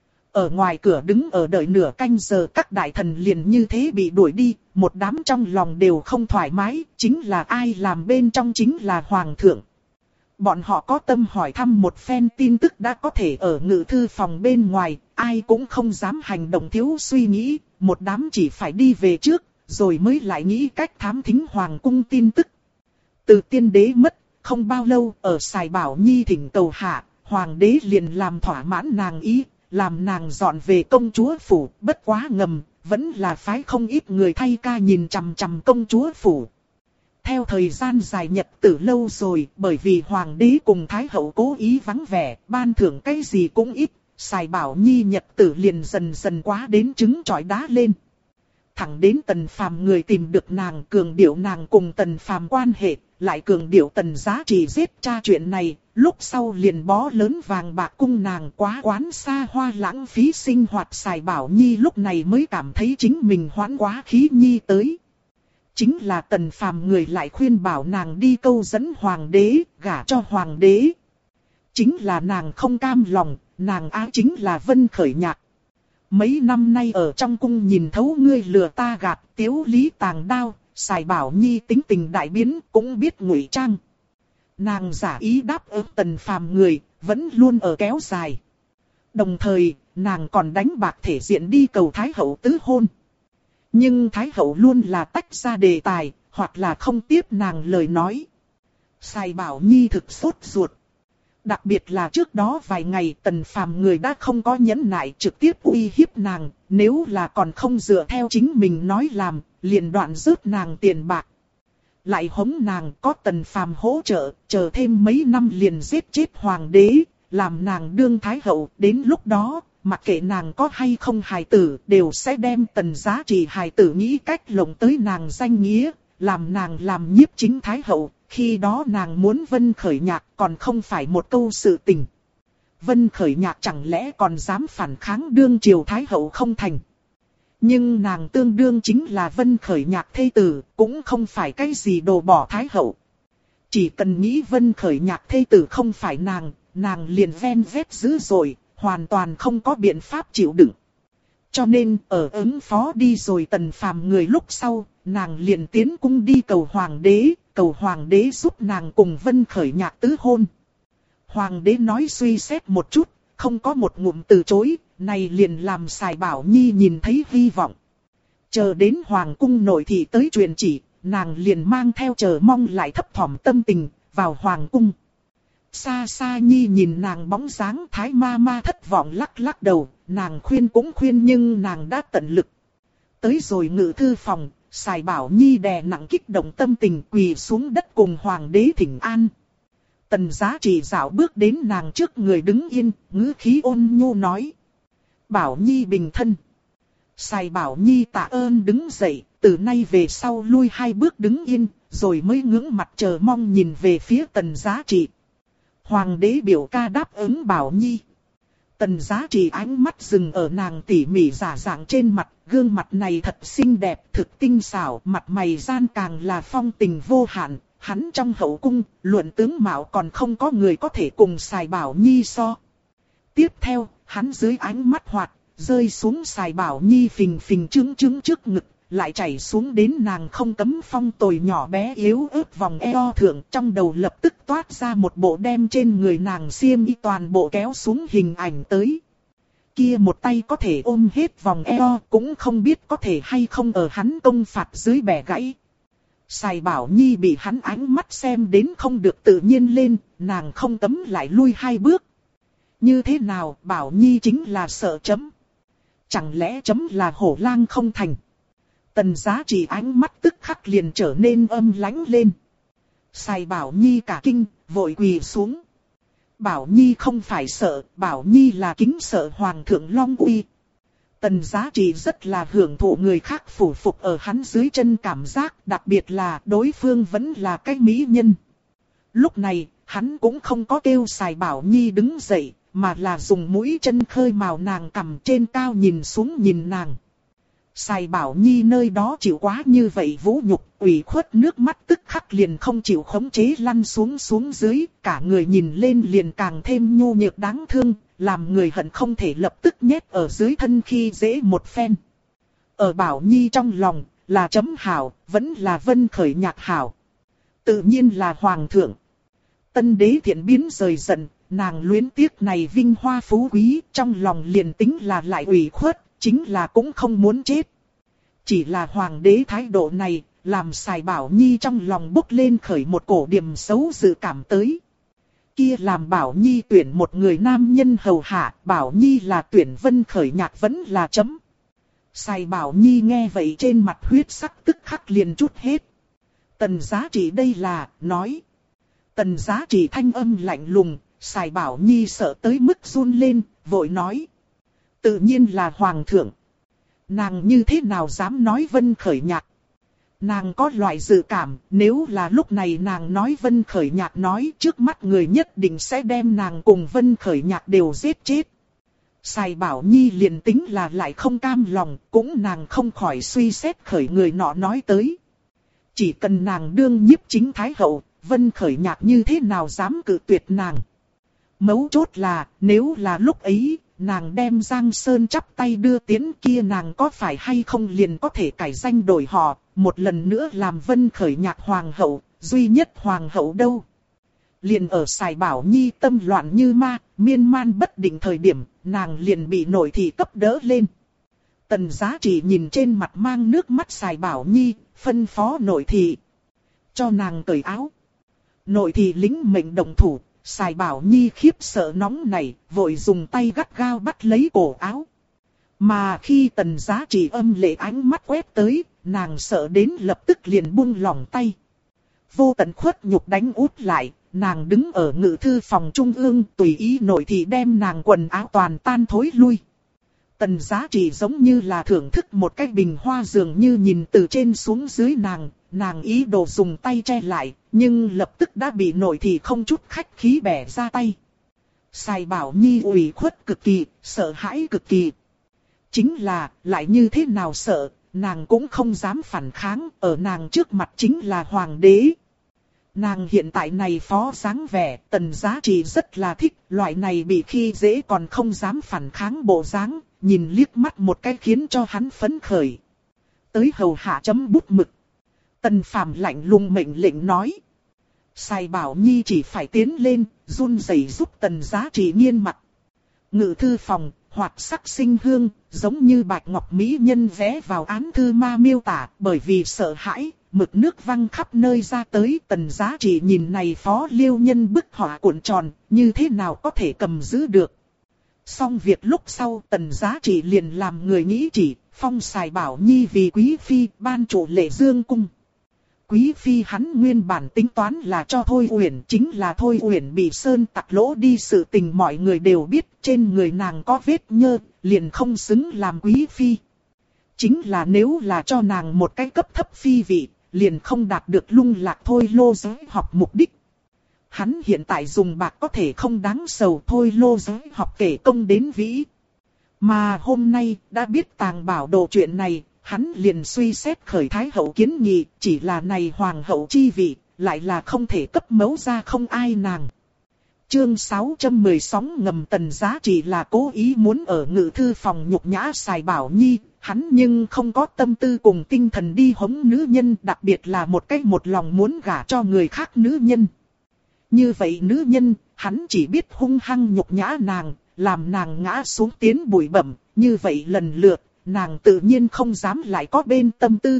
Ở ngoài cửa đứng ở đợi nửa canh giờ, các đại thần liền như thế bị đuổi đi, một đám trong lòng đều không thoải mái, chính là ai làm bên trong chính là hoàng thượng. Bọn họ có tâm hỏi thăm một phen tin tức đã có thể ở ngự thư phòng bên ngoài, ai cũng không dám hành động thiếu suy nghĩ, một đám chỉ phải đi về trước, rồi mới lại nghĩ cách thám thính hoàng cung tin tức. Từ tiên đế mất, không bao lâu ở Sài Bảo Nhi thỉnh cầu hạ, hoàng đế liền làm thỏa mãn nàng ý, làm nàng dọn về công chúa phủ, bất quá ngầm, vẫn là phái không ít người thay ca nhìn chằm chằm công chúa phủ. Theo thời gian dài nhật tử lâu rồi, bởi vì hoàng đế cùng thái hậu cố ý vắng vẻ, ban thưởng cái gì cũng ít, Sài Bảo Nhi nhật tử liền dần dần quá đến trứng trọi đá lên. Thẳng đến Tần Phàm người tìm được nàng, cường điệu nàng cùng Tần Phàm quan hệ, lại cường điệu Tần Giá Trị giết cha chuyện này, lúc sau liền bó lớn vàng bạc cung nàng, quá quán xa hoa lãng phí sinh hoạt. Sài Bảo Nhi lúc này mới cảm thấy chính mình hoãn quá khí nhi tới. Chính là Tần Phàm người lại khuyên bảo nàng đi câu dẫn hoàng đế, gả cho hoàng đế. Chính là nàng không cam lòng, nàng á chính là Vân Khởi Nhạc. Mấy năm nay ở trong cung nhìn thấu ngươi lừa ta gạt, tiếu lý tàng đao, Sài Bảo Nhi tính tình đại biến, cũng biết ngụy trang. Nàng giả ý đáp ứng Tần Phàm người, vẫn luôn ở kéo dài. Đồng thời, nàng còn đánh bạc thể diện đi cầu Thái hậu tứ hôn. Nhưng Thái hậu luôn là tách ra đề tài, hoặc là không tiếp nàng lời nói. Sài Bảo Nhi thực sốt ruột. Đặc biệt là trước đó vài ngày Tần Phàm người đã không có nhẫn nại trực tiếp uy hiếp nàng, nếu là còn không dựa theo chính mình nói làm, liền đoạn rớt nàng tiền bạc. Lại hống nàng có Tần Phàm hỗ trợ, chờ thêm mấy năm liền giết chết hoàng đế, làm nàng đương thái hậu. Đến lúc đó, mặc kệ nàng có hay không hài tử, đều sẽ đem Tần Giá Trị hài tử nghĩ cách lộng tới nàng danh nghĩa, làm nàng làm nhiếp chính thái hậu. Khi đó nàng muốn Vân Khởi Nhạc còn không phải một câu sự tình. Vân Khởi Nhạc chẳng lẽ còn dám phản kháng đương triều thái hậu không thành. Nhưng nàng tương đương chính là Vân Khởi Nhạc thê tử, cũng không phải cái gì đồ bỏ thái hậu. Chỉ cần nghĩ Vân Khởi Nhạc thê tử không phải nàng liền ven vét dữ dội, hoàn toàn không có biện pháp chịu đựng. Cho nên ở ứng phó đi rồi Tần Phàm người lúc sau, nàng liền tiến cung đi cầu hoàng đế giúp nàng cùng Vân Khởi Nhạc tứ hôn. Hoàng đế nói suy xét một chút, không có một ngụm từ chối, này liền làm Sài Bảo Nhi nhìn thấy hy vọng. Chờ đến hoàng cung nội thị tới truyền chỉ, nàng liền mang theo chờ mong lại thấp thỏm tâm tình, vào hoàng cung. Xa xa Nhi nhìn nàng bóng dáng Thái ma ma thất vọng lắc lắc đầu, nàng khuyên cũng khuyên nhưng nàng đã tận lực. Tới rồi ngự thư phòng, Sài Bảo Nhi đè nặng kích động tâm tình quỳ xuống đất cùng hoàng đế thỉnh an. Tần Giá Trị dạo bước đến nàng trước người đứng yên, ngữ khí ôn nhu nói. Bảo Nhi bình thân. Sài Bảo Nhi tạ ơn đứng dậy, từ nay về sau lui 2 bước đứng yên, rồi mới ngưỡng mặt chờ mong nhìn về phía Tần Giá Trị. Hoàng đế biểu ca đáp ứng Bảo Nhi. Tần Giá Trị ánh mắt dừng ở nàng tỉ mỉ giả dạng trên mặt, gương mặt này thật xinh đẹp, thực tinh xảo, mặt mày gian càng là phong tình vô hạn. Hắn trong hậu cung, luận tướng mạo còn không có người có thể cùng Sài Bảo Nhi so. Tiếp theo, hắn dưới ánh mắt hoạt, rơi xuống Sài Bảo Nhi phình phình trứng trứng trước ngực, lại chảy xuống đến nàng không cấm phong tồi nhỏ bé yếu ớt vòng eo thượng. Trong đầu lập tức toát ra một bộ đem trên người nàng xiêm y toàn bộ kéo xuống hình ảnh tới. Kia một tay có thể ôm hết vòng eo, cũng không biết có thể hay không ở hắn công phạt dưới bẻ gãy. Sài Bảo Nhi bị hắn ánh mắt xem đến không được tự nhiên lên, nàng không cấm lại lui 2 bước. Như thế nào Bảo Nhi chính là sợ chấm? Chẳng lẽ chấm là hổ lang không thành? Tần Giá Trị ánh mắt tức khắc liền trở nên âm lãnh lên. Sài Bảo Nhi cả kinh, vội quỳ xuống. Bảo Nhi không phải sợ, Bảo Nhi là kính sợ Hoàng thượng Long Uy. Tần Giá Trị rất là hưởng thụ người khác phủ phục ở hắn dưới chân cảm giác, đặc biệt là đối phương vẫn là cái mỹ nhân. Lúc này, hắn cũng không có kêu Sài Bảo Nhi đứng dậy, mà là dùng mũi chân khơi mào nàng cằm trên cao nhìn xuống nhìn nàng. Sài Bảo Nhi nơi đó chịu quá như vậy vũ nhục, ủy khuất nước mắt tức khắc liền không chịu khống chế lăn xuống dưới, cả người nhìn lên liền càng thêm nhu nhược đáng thương, làm người hận không thể lập tức nhét ở dưới thân khi dễ một phen. Ở Bảo Nhi trong lòng, là chấm hảo, vẫn là Vân Khởi Nhạc hảo. Tự nhiên là Hoàng thượng. Tân đế thiện biến rời giận, nàng luyến tiếc này vinh hoa phú quý, trong lòng liền tính là lại ủy khuất, chính là cũng không muốn chết. Chỉ là Hoàng đế thái độ này, làm Sài Bảo Nhi trong lòng bốc lên khởi một cổ điểm xấu dự cảm tới. Kia làm Bảo Nhi tuyển một người nam nhân hầu hạ, Bảo Nhi là tuyển Vân Khởi Nhạc vẫn là chấm. Sài Bảo Nhi nghe vậy trên mặt huyết sắc tức khắc liền chút hết. Tần Giá Trị đây là, nói. Tần Giá Trị thanh âm lạnh lùng, Sài Bảo Nhi sợ tới mức run lên, vội nói. Tự nhiên là Hoàng thượng. Nàng như thế nào dám nói Vân Khởi Nhạc? Nàng có loại dự cảm, nếu là lúc này nàng nói Vân Khởi Nhạc nói, trước mắt người nhất định sẽ đem nàng cùng Vân Khởi Nhạc đều giết chết. Sài Bảo Nhi liền tính là lại không cam lòng, cũng nàng không khỏi suy xét khởi người nọ nói tới. Chỉ cần nàng đương nhiếp chính thái hậu, Vân Khởi Nhạc như thế nào dám cự tuyệt nàng? Mấu chốt là, nếu là lúc ấy, nàng đem Giang Sơn chắp tay đưa tiến kia, nàng có phải hay không liền có thể cải danh đổi họ, một lần nữa làm Vân Khởi Nhạc hoàng hậu, duy nhất hoàng hậu đâu. Liền ở Sài Bảo Nhi tâm loạn như ma, miên man bất định thời điểm, nàng liền bị nội thị cấp đỡ lên. Tần Giá Trị nhìn trên mặt mang nước mắt Sài Bảo Nhi, phân phó nội thị. Cho nàng cởi áo. Nội thị lính mệnh động thủ. Sài Bảo Nhi khiếp sợ nóng nảy, vội dùng tay gắt gao bắt lấy cổ áo. Mà khi Tần Giá Trị âm lệ ánh mắt quét tới, nàng sợ đến lập tức liền buông lỏng tay. vô tận khuất nhục đánh út lại, nàng đứng ở ngự thư phòng trung ương tùy ý nội thị đem nàng quần áo toàn tan thối lui. Tần Giá Trị giống như là thưởng thức một cái bình hoa dường như nhìn từ trên xuống dưới nàng ý đồ dùng tay che lại, nhưng lập tức đã bị nội thị không chút khách khí bẻ ra tay. Sài Bảo Nhi ủy khuất cực kỳ, sợ hãi cực kỳ. Chính là, lại như thế nào sợ, nàng cũng không dám phản kháng, ở nàng trước mặt chính là hoàng đế. Nàng hiện tại này phó dáng vẻ, Tần Giá Trị rất là thích, loại này bị khi dễ còn không dám phản kháng bộ dáng, nhìn liếc mắt một cái khiến cho hắn phấn khởi. Tới hầu hạ chấm bút mực. Tần Phàm lạnh lùng mệnh lệnh nói. Sài Bảo Nhi chỉ phải tiến lên, run rẩy giúp Tần Giá Trị nghiên mặt. Ngự thư phòng, hoạt sắc sinh hương, giống như bạch ngọc mỹ nhân vẽ vào án thư ma miêu tả, bởi vì sợ hãi, mực nước văng khắp nơi ra tới. Tần Giá Trị nhìn này phó liêu nhân bức họa cuộn tròn, như thế nào có thể cầm giữ được. Xong việc lúc sau, Tần Giá Trị liền làm người nghĩ chỉ, phong Sài Bảo Nhi vì quý phi, ban chủ Lệ Dương cung. Quý phi hắn nguyên bản tính toán là cho Thôi Uyển, chính là Thôi Uyển bị sơn tặc lỗ đi sự tình mọi người đều biết, trên người nàng có vết nhơ, liền không xứng làm quý phi. Chính là nếu là cho nàng một cái cấp thấp phi vị, liền không đạt được lung lạc Thôi Lô giới học mục đích. Hắn hiện tại dùng bạc có thể không đáng sầu, Thôi Lô giới học kể công đến vĩ. Mà hôm nay đã biết tàng bảo đồ chuyện này, hắn liền suy xét khởi thái hậu kiến nghị, chỉ là này hoàng hậu chi vị, lại là không thể cấp mẫu ra không ai nàng. Chương 616 ngầm. Tần Giá Trị là cố ý muốn ở ngự thư phòng nhục nhã Sài Bảo Nhi, hắn nhưng không có tâm tư cùng tinh thần đi hống nữ nhân, đặc biệt là một cách một lòng muốn gả cho người khác nữ nhân. Như vậy nữ nhân, hắn chỉ biết hung hăng nhục nhã nàng, làm nàng ngã xuống tiến bụi bẩm, như vậy lần lượt, nàng tự nhiên không dám lại có bên tâm tư.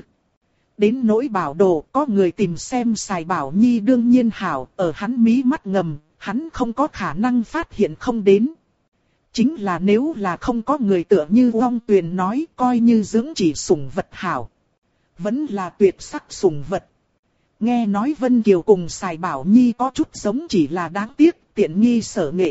Đến nỗi bảo đồ, có người tìm xem Sài Bảo Nhi đương nhiên hảo, ở hắn mí mắt ngầm, hắn không có khả năng phát hiện không đến. Chính là nếu là không có người tựa như Long Tuyền nói, coi như dưỡng chỉ sủng vật hảo. Vẫn là tuyệt sắc sủng vật. Nghe nói Vân Kiều cùng Sài Bảo Nhi có chút giống, chỉ là đáng tiếc, tiện nghi Sở Nghệ.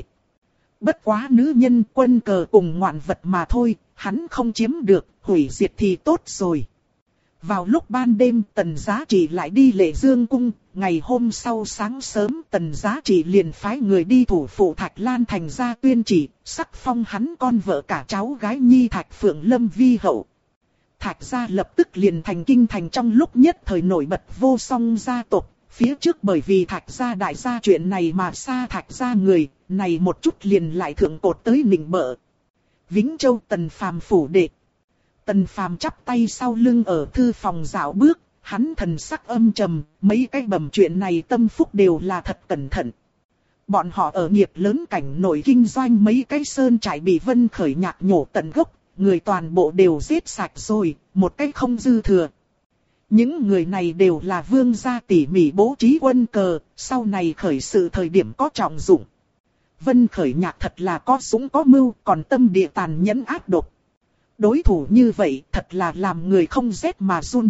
Bất quá nữ nhân quân cờ cùng ngoạn vật mà thôi, hắn không chiếm được, hủy diệt thì tốt rồi. Vào lúc ban đêm, Tần Giá Trị lại đi Lệ Dương cung, ngày hôm sau sáng sớm Tần Giá Trị liền phái người đi thủ phủ Thạch Lan thành ra tuyên chỉ, sắc phong hắn con vợ cả cháu gái Nhi Thạch Phượng Lâm vi hậu. Thạch gia lập tức liền thành kinh thành trong lúc nhất thời nổi bật vô song gia tộc, phía trước bởi vì Thạch gia đại gia chuyện này mà xa Thạch gia người, này một chút liền lại thượng cột tới nịnh bợ. Vĩnh Châu Tần Phàm phủ đệ. Tần Phàm chắp tay sau lưng ở thư phòng dạo bước, hắn thần sắc âm trầm, mấy cái bẩm chuyện này tâm phúc đều là thật cẩn thận. Bọn họ ở nghiệp lớn cảnh nổi kinh doanh mấy cái sơn trại bị Vân Khởi nhạc nhổ tận gốc, người toàn bộ đều giết sạch rồi, một cái không dư thừa. Những người này đều là vương gia tỉ mỉ bố trí quân cờ, sau này khởi sự thời điểm có trọng dụng. Vân Khởi nhạc thật là có súng có mưu, còn tâm địa tàn nhẫn ác độc. Đối thủ như vậy thật là làm người không rét mà run.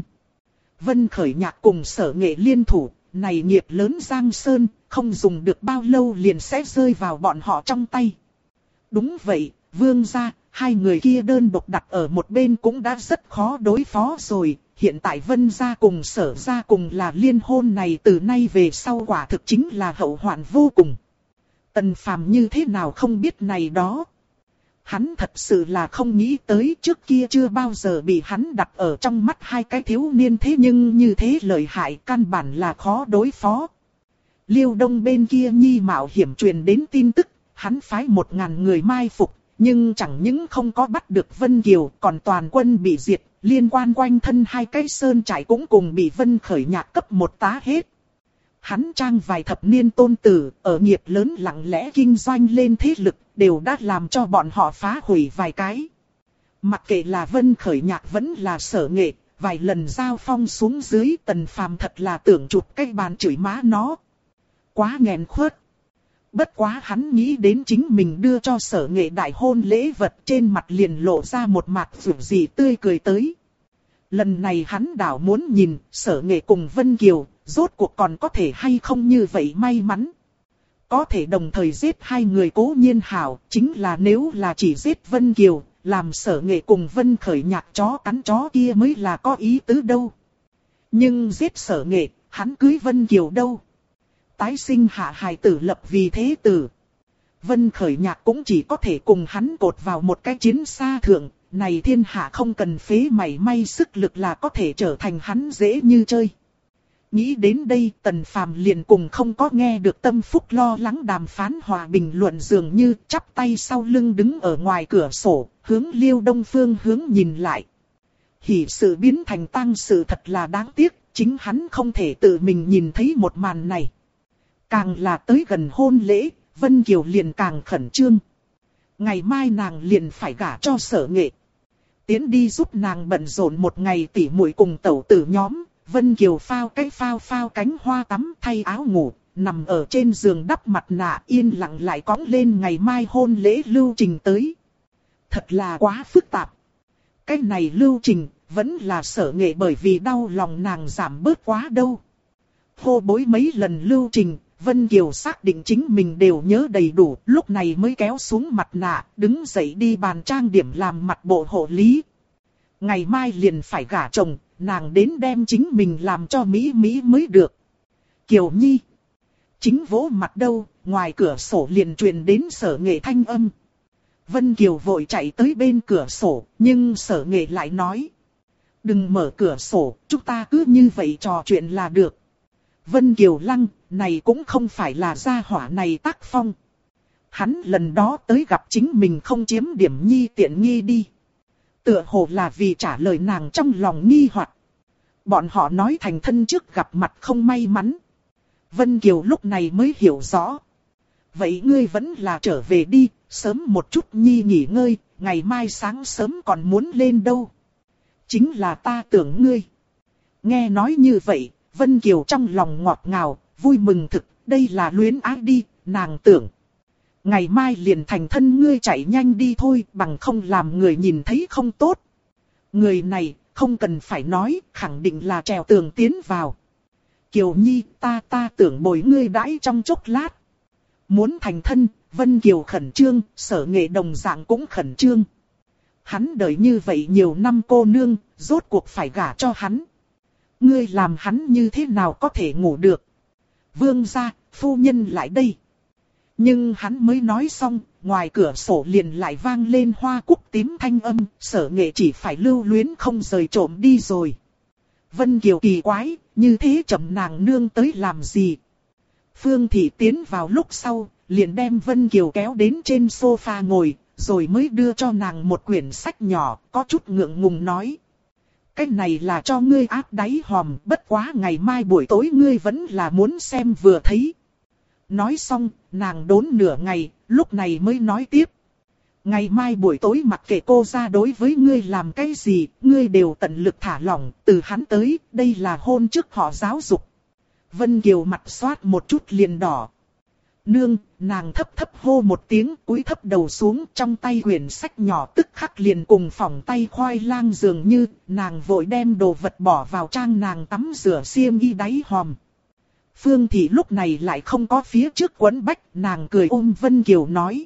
Vân Khởi nhạc cùng Sở Nghệ liên thủ, này nghiệp lớn Giang Sơn, không dùng được bao lâu liền sẽ rơi vào bọn họ trong tay. Đúng vậy, vương gia, hai người kia đơn độc đặt ở một bên cũng đã rất khó đối phó rồi. Hiện tại Vân gia cùng Sở gia cùng là liên hôn này, từ nay về sau quả thực chính là hậu hoạn vô cùng. Tần Phàm như thế nào không biết này đó. Hắn thật sự là không nghĩ tới, trước kia chưa bao giờ bị hắn đặt ở trong mắt hai cái thiếu niên, thế nhưng như thế lợi hại, căn bản là khó đối phó. Liêu Đông bên kia Nhi mạo hiểm truyền đến tin tức, hắn phái 1000 người mai phục, nhưng chẳng những không có bắt được Vân Kiều, còn toàn quân bị diệt, liên quan quanh thân hai cái sơn trại cũng cùng bị Vân Khởi nhạc cấp một tá hết. Hắn trang vài thập niên tôn tử, ở nghiệp lớn lặng lẽ kinh doanh lên thế lực, đều đã làm cho bọn họ phá hủy vài cái. Mặc kệ là Vân Khởi nhạc vẫn là Sở Nghệ, vài lần giao phong xuống dưới, Tần Phàm thật là tưởng chụp cái bàn chửi má nó. Quá nghẹn khuất. Bất quá hắn nghĩ đến chính mình đưa cho Sở Nghệ đại hôn lễ vật, trên mặt liền lộ ra một mặt rủ rỉ tươi cười tới. Lần này hắn đảo muốn nhìn Sở Nghệ cùng Vân Kiều, rốt cuộc còn có thể hay không như vậy may mắn. Có thể đồng thời giết hai người cố nhiên hảo, chính là nếu là chỉ giết Vân Kiều, làm Sở Nghệ cùng Vân Khởi nhạc chó cắn chó kia mới là có ý tứ đâu. Nhưng giết Sở Nghệ, hắn cưới Vân Kiều đâu. Tái sinh hạ hài tử lập vì thế tử. Vân Khởi nhạc cũng chỉ có thể cùng hắn cột vào một cái chiến xa thượng. Này thiên hạ không cần phế mảy may sức lực là có thể trở thành hắn dễ như chơi. Nghĩ đến đây Tần Phàm liền cùng không có nghe được Tâm Phúc lo lắng đàm phán hòa bình luận dường như chắp tay sau lưng đứng ở ngoài cửa sổ, hướng Liêu Đông phương hướng nhìn lại. Hỉ sự biến thành tang sự thật là đáng tiếc, chính hắn không thể tự mình nhìn thấy một màn này. Càng là tới gần hôn lễ, Vân Kiều liền càng khẩn trương. Ngày mai nàng liền phải gả cho Sở Nghệ. Tiến đi giúp nàng bận rộn một ngày tỉ muội cùng tẩu tử nhóm, Vân Kiều phao cánh hoa tắm thay áo ngủ, nằm ở trên giường đắp mặt nạ yên lặng lại cõng lên ngày mai hôn lễ lưu trình tới. Thật là quá phức tạp. Cái này lưu trình, vẫn là Sở Nghệ bởi vì đau lòng nàng giảm bớt quá đâu. Hô bối mấy lần lưu trình, Vân Kiều xác định chính mình đều nhớ đầy đủ, lúc này mới kéo xuống mặt nạ, đứng dậy đi bàn trang điểm làm mặt bộ hộ lý. Ngày mai liền phải gả chồng, nàng đến đem chính mình làm cho mỹ mới được. Kiều Nhi. Chính vỗ mặt đâu, ngoài cửa sổ liền truyền đến Sở Nghệ thanh âm. Vân Kiều vội chạy tới bên cửa sổ, nhưng Sở Nghệ lại nói. Đừng mở cửa sổ, chúng ta cứ như vậy trò chuyện là được. Vân Kiều lăng, này cũng không phải là gia hỏa này tác phong. Hắn lần đó tới gặp chính mình không chiếm điểm nhi tiện nghi đi. Tựa hồ là vì trả lời nàng trong lòng nghi hoặc. Bọn họ nói thành thân trước gặp mặt không may mắn. Vân Kiều lúc này mới hiểu rõ. Vậy ngươi vẫn là trở về đi, sớm một chút nhi nghỉ ngơi, ngày mai sáng sớm còn muốn lên đâu. Chính là ta tưởng ngươi. Nghe nói như vậy, Vân Kiều trong lòng ngọt ngào, vui mừng thực, đây là luyến ái đi, nàng tưởng. Ngày mai liền thành thân ngươi chạy nhanh đi thôi, bằng không làm người nhìn thấy không tốt. Người này, không cần phải nói, khẳng định là trèo tường tiến vào. Kiều Nhi, ta tưởng bồi ngươi đãi trong chốc lát. Muốn thành thân, Vân Kiều khẩn trương, Sở Nghệ đồng dạng cũng khẩn trương. Hắn đợi như vậy nhiều năm cô nương, rốt cuộc phải gả cho hắn. Ngươi làm hắn như thế nào có thể ngủ được? Vương gia, phu nhân lại đây. Nhưng hắn mới nói xong, ngoài cửa sổ liền lại vang lên hoa cúc tím thanh âm, Sở Nghệ chỉ phải lưu luyến không rời trộm đi rồi. Vân Kiều kỳ quái, như thế chậm nàng nương tới làm gì? Phương Thị tiến vào lúc sau, liền đem Vân Kiều kéo đến trên sofa ngồi, rồi mới đưa cho nàng một quyển sách nhỏ, có chút ngượng ngùng nói. Cái này là cho ngươi áp đáy hòm, bất quá ngày mai buổi tối ngươi vẫn là muốn xem vừa thấy. Nói xong, nàng đốn nửa ngày, lúc này mới nói tiếp. Ngày mai buổi tối mặc kệ cô ra đối với ngươi làm cái gì, ngươi đều tận lực thả lỏng, từ hắn tới, đây là hôn trước họ giáo dục. Vân Kiều mặt xoát một chút liền đỏ. Nương, nàng thấp hô một tiếng, cúi thấp đầu xuống, trong tay quyển sách nhỏ tức khắc liền cùng phỏng tay khoai lang dường như, nàng vội đem đồ vật bỏ vào trang nàng tắm rửa xiêm y đáy hòm. Phương Thị lúc này lại không có phía trước quấn bách, nàng cười ôm Vân Kiều nói.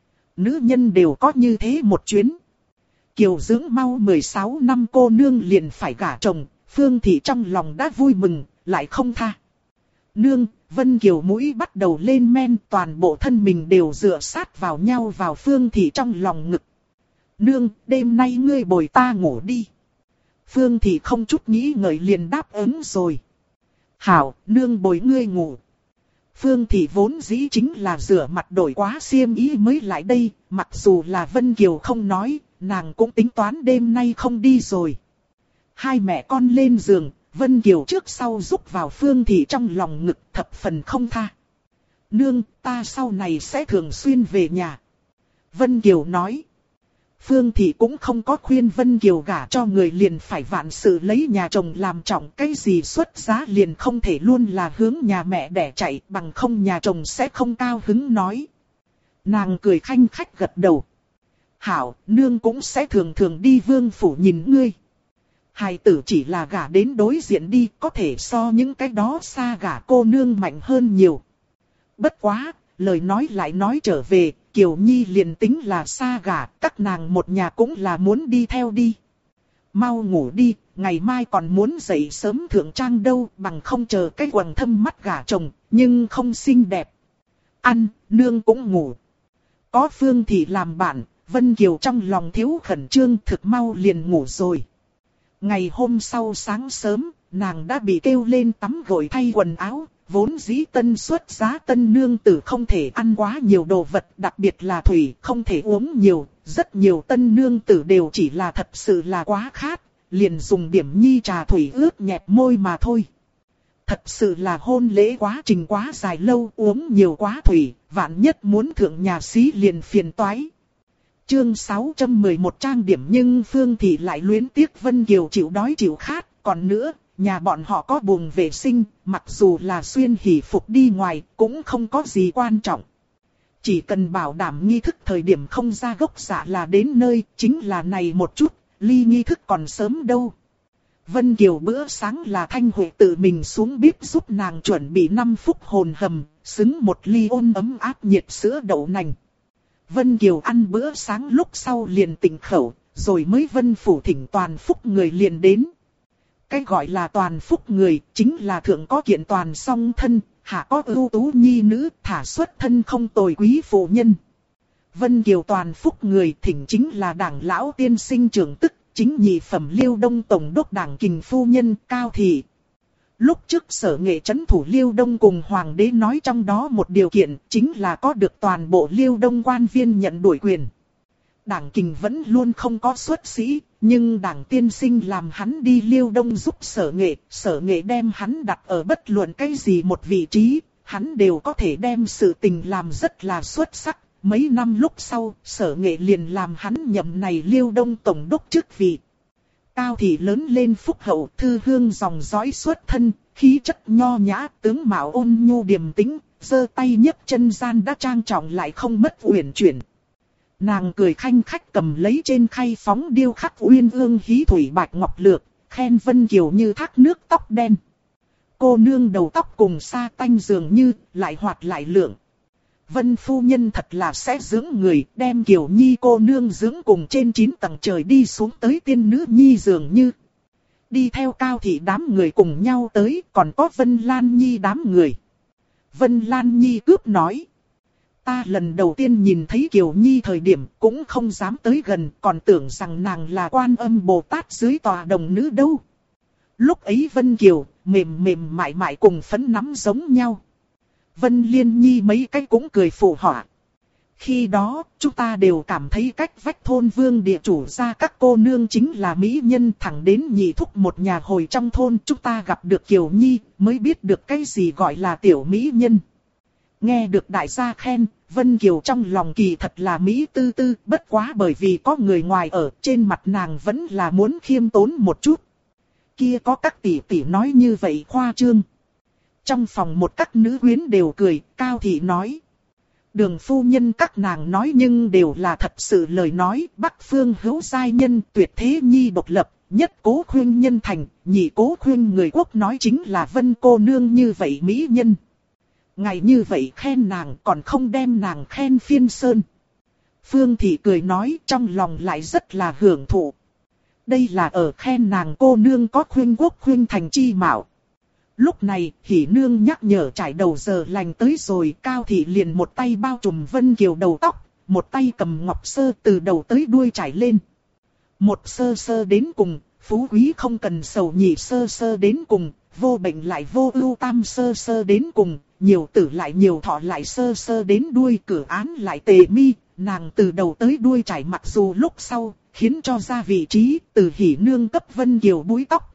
Nữ nhân đều có như thế một chuyến. Kiều dưỡng mau 16 năm cô nương liền phải gả chồng, Phương Thị trong lòng đã vui mừng, lại không tha. Nương, Vân Kiều mũi bắt đầu lên men, toàn bộ thân mình đều dựa sát vào nhau vào Phương Thị trong lòng ngực. Nương, đêm nay ngươi bồi ta ngủ đi. Phương Thị không chút nghĩ ngợi liền đáp ứng rồi. Hảo, nương bồi ngươi ngủ. Phương Thị vốn dĩ chính là rửa mặt đổi quá xiêm y mới lại đây, mặc dù là Vân Kiều không nói, nàng cũng tính toán đêm nay không đi rồi. Hai mẹ con lên giường, Vân Kiều trước sau rúc vào Phương Thị trong lòng ngực thập phần không tha. Nương, ta sau này sẽ thường xuyên về nhà. Vân Kiều nói. Phương Thị cũng không có khuyên Vân Kiều gả cho người liền phải vạn sự lấy nhà chồng làm trọng, cái gì xuất giá liền không thể luôn là hướng nhà mẹ đẻ chạy, bằng không nhà chồng sẽ không cao hứng nói. Nàng cười khanh khách gật đầu. Hảo, nương cũng sẽ thường thường đi vương phủ nhìn ngươi. hài tử chỉ là gả đến đối diện đi, có thể so những cái đó xa gả cô nương mạnh hơn nhiều. Bất quá, lời nói lại nói trở về, Kiều Nhi liền tính là xa gả, các nàng một nhà cũng là muốn đi theo đi. Mau ngủ đi, ngày mai còn muốn dậy sớm thượng trang đâu, bằng không chờ cái quầng thâm mắt gả chồng, nhưng không xinh đẹp. Ăn, nương cũng ngủ. Có Phương Thị làm bạn, Vân Kiều trong lòng thiếu khẩn trương, thực mau liền ngủ rồi. Ngày hôm sau sáng sớm, nàng đã bị kêu lên tắm gội thay quần áo, vốn dĩ tân xuất giá tân nương tử không thể ăn quá nhiều đồ vật, đặc biệt là thủy, không thể uống nhiều, rất nhiều tân nương tử đều chỉ là thật sự là quá khát, liền dùng điểm nhi trà thủy ướt nhẹp môi mà thôi. Thật sự là hôn lễ quá trình quá dài lâu, uống nhiều quá thủy, vạn nhất muốn thượng nhà xí liền phiền toái. Chương 611 trang điểm nhưng Phương Thị lại luyến tiếc Vân Kiều chịu đói chịu khát, còn nữa, nhà bọn họ có buồng vệ sinh, mặc dù là xuyên hỷ phục đi ngoài, cũng không có gì quan trọng. Chỉ cần bảo đảm nghi thức thời điểm không ra gốc dạ là đến nơi, chính là này một chút, ly nghi thức còn sớm đâu. Vân Kiều bữa sáng là Thanh Huệ tự mình xuống bếp giúp nàng chuẩn bị 5 phút hồn hầm, xứng một ly ôn ấm áp nhiệt sữa đậu nành. Vân Kiều ăn bữa sáng lúc sau liền tỉnh khẩu, rồi mới Vân Phủ thỉnh toàn phúc người liền đến. Cái gọi là toàn phúc người, chính là thượng có kiện toàn song thân, hạ có ưu tú nhi nữ, thả xuất thân không tồi quý phụ nhân. Vân Kiều toàn phúc người thỉnh chính là đảng lão tiên sinh trưởng tức, chính nhị phẩm Liêu Đông tổng đốc đảng kình phu nhân Cao Thị. Lúc trước Sở Nghệ trấn thủ Liêu Đông cùng Hoàng đế nói trong đó một điều kiện chính là có được toàn bộ Liêu Đông quan viên nhận đổi quyền. Đảng kình vẫn luôn không có xuất sĩ, nhưng đảng tiên sinh làm hắn đi Liêu Đông giúp Sở Nghệ đem hắn đặt ở bất luận cái gì một vị trí, hắn đều có thể đem sự tình làm rất là xuất sắc. Mấy năm lúc sau, Sở Nghệ liền làm hắn nhậm này Liêu Đông tổng đốc chức vị. Cao Thị lớn lên phúc hậu, thư hương dòng dõi xuất thân, khí chất nho nhã, tướng mạo ôn nhu điềm tĩnh, giơ tay nhấc chân gian đã trang trọng lại không mất uyển chuyển. Nàng cười khanh khách cầm lấy trên khay phóng điêu khắc uyên ương hí thủy bạch ngọc lược, khen Vân Kiều như thác nước tóc đen. Cô nương đầu tóc cùng sa tanh dường như, lại hoạt lại lượng. Vân phu nhân thật là sẽ dưỡng người, đem Kiều Nhi cô nương dưỡng cùng trên 9 tầng trời đi xuống tới tiên nữ nhi dường như. Đi theo Cao Thị đám người cùng nhau tới, còn có Vân Lan Nhi đám người. Vân Lan Nhi cướp nói. Ta lần đầu tiên nhìn thấy Kiều Nhi thời điểm cũng không dám tới gần, còn tưởng rằng nàng là Quan Âm Bồ Tát dưới tòa đồng nữ đâu. Lúc ấy Vân Kiều, mềm mềm mại mại cùng phấn nắm giống nhau. Vân Liên Nhi mấy cái cũng cười phụ họa. Khi đó, chúng ta đều cảm thấy cách vách thôn Vương địa chủ ra các cô nương chính là mỹ nhân, thẳng đến nhị thúc một nhà hồi trong thôn chúng ta gặp được Kiều Nhi, mới biết được cái gì gọi là tiểu mỹ nhân. Nghe được đại gia khen, Vân Kiều trong lòng kỳ thật là mỹ tư tư, bất quá bởi vì có người ngoài ở, trên mặt nàng vẫn là muốn khiêm tốn một chút. Kia có các tỷ tỷ nói như vậy khoa trương. Trong phòng một các nữ quyến đều cười, Cao Thị nói. Đường phu nhân các nàng nói nhưng đều là thật sự lời nói, Bắc Phương hữu giai nhân, tuyệt thế nhi độc lập, nhất cố khuyên nhân thành, nhị cố khuyên người quốc, nói chính là Vân cô nương như vậy mỹ nhân. Ngày như vậy khen nàng còn không đem nàng khen phiên sơn. Phương Thị cười nói trong lòng lại rất là hưởng thụ. Đây là ở khen nàng cô nương có khuyên quốc khuyên thành chi mạo. Lúc này, Hỉ Nương nhắc nhở trải đầu giờ lành tới rồi, Cao Thị liền một tay bao trùm Vân Kiều đầu tóc, một tay cầm ngọc sơ từ đầu tới đuôi trải lên. Một sơ sơ đến cùng, phú quý không cần sầu, nhị sơ sơ đến cùng, vô bệnh lại vô ưu, tam sơ sơ đến cùng, nhiều tử lại nhiều thọ lại sơ sơ đến đuôi, cử án lại tề mi. Nàng từ đầu tới đuôi trải mặc dù lúc sau, khiến cho ra vị trí, từ Hỉ Nương cấp Vân Kiều búi tóc.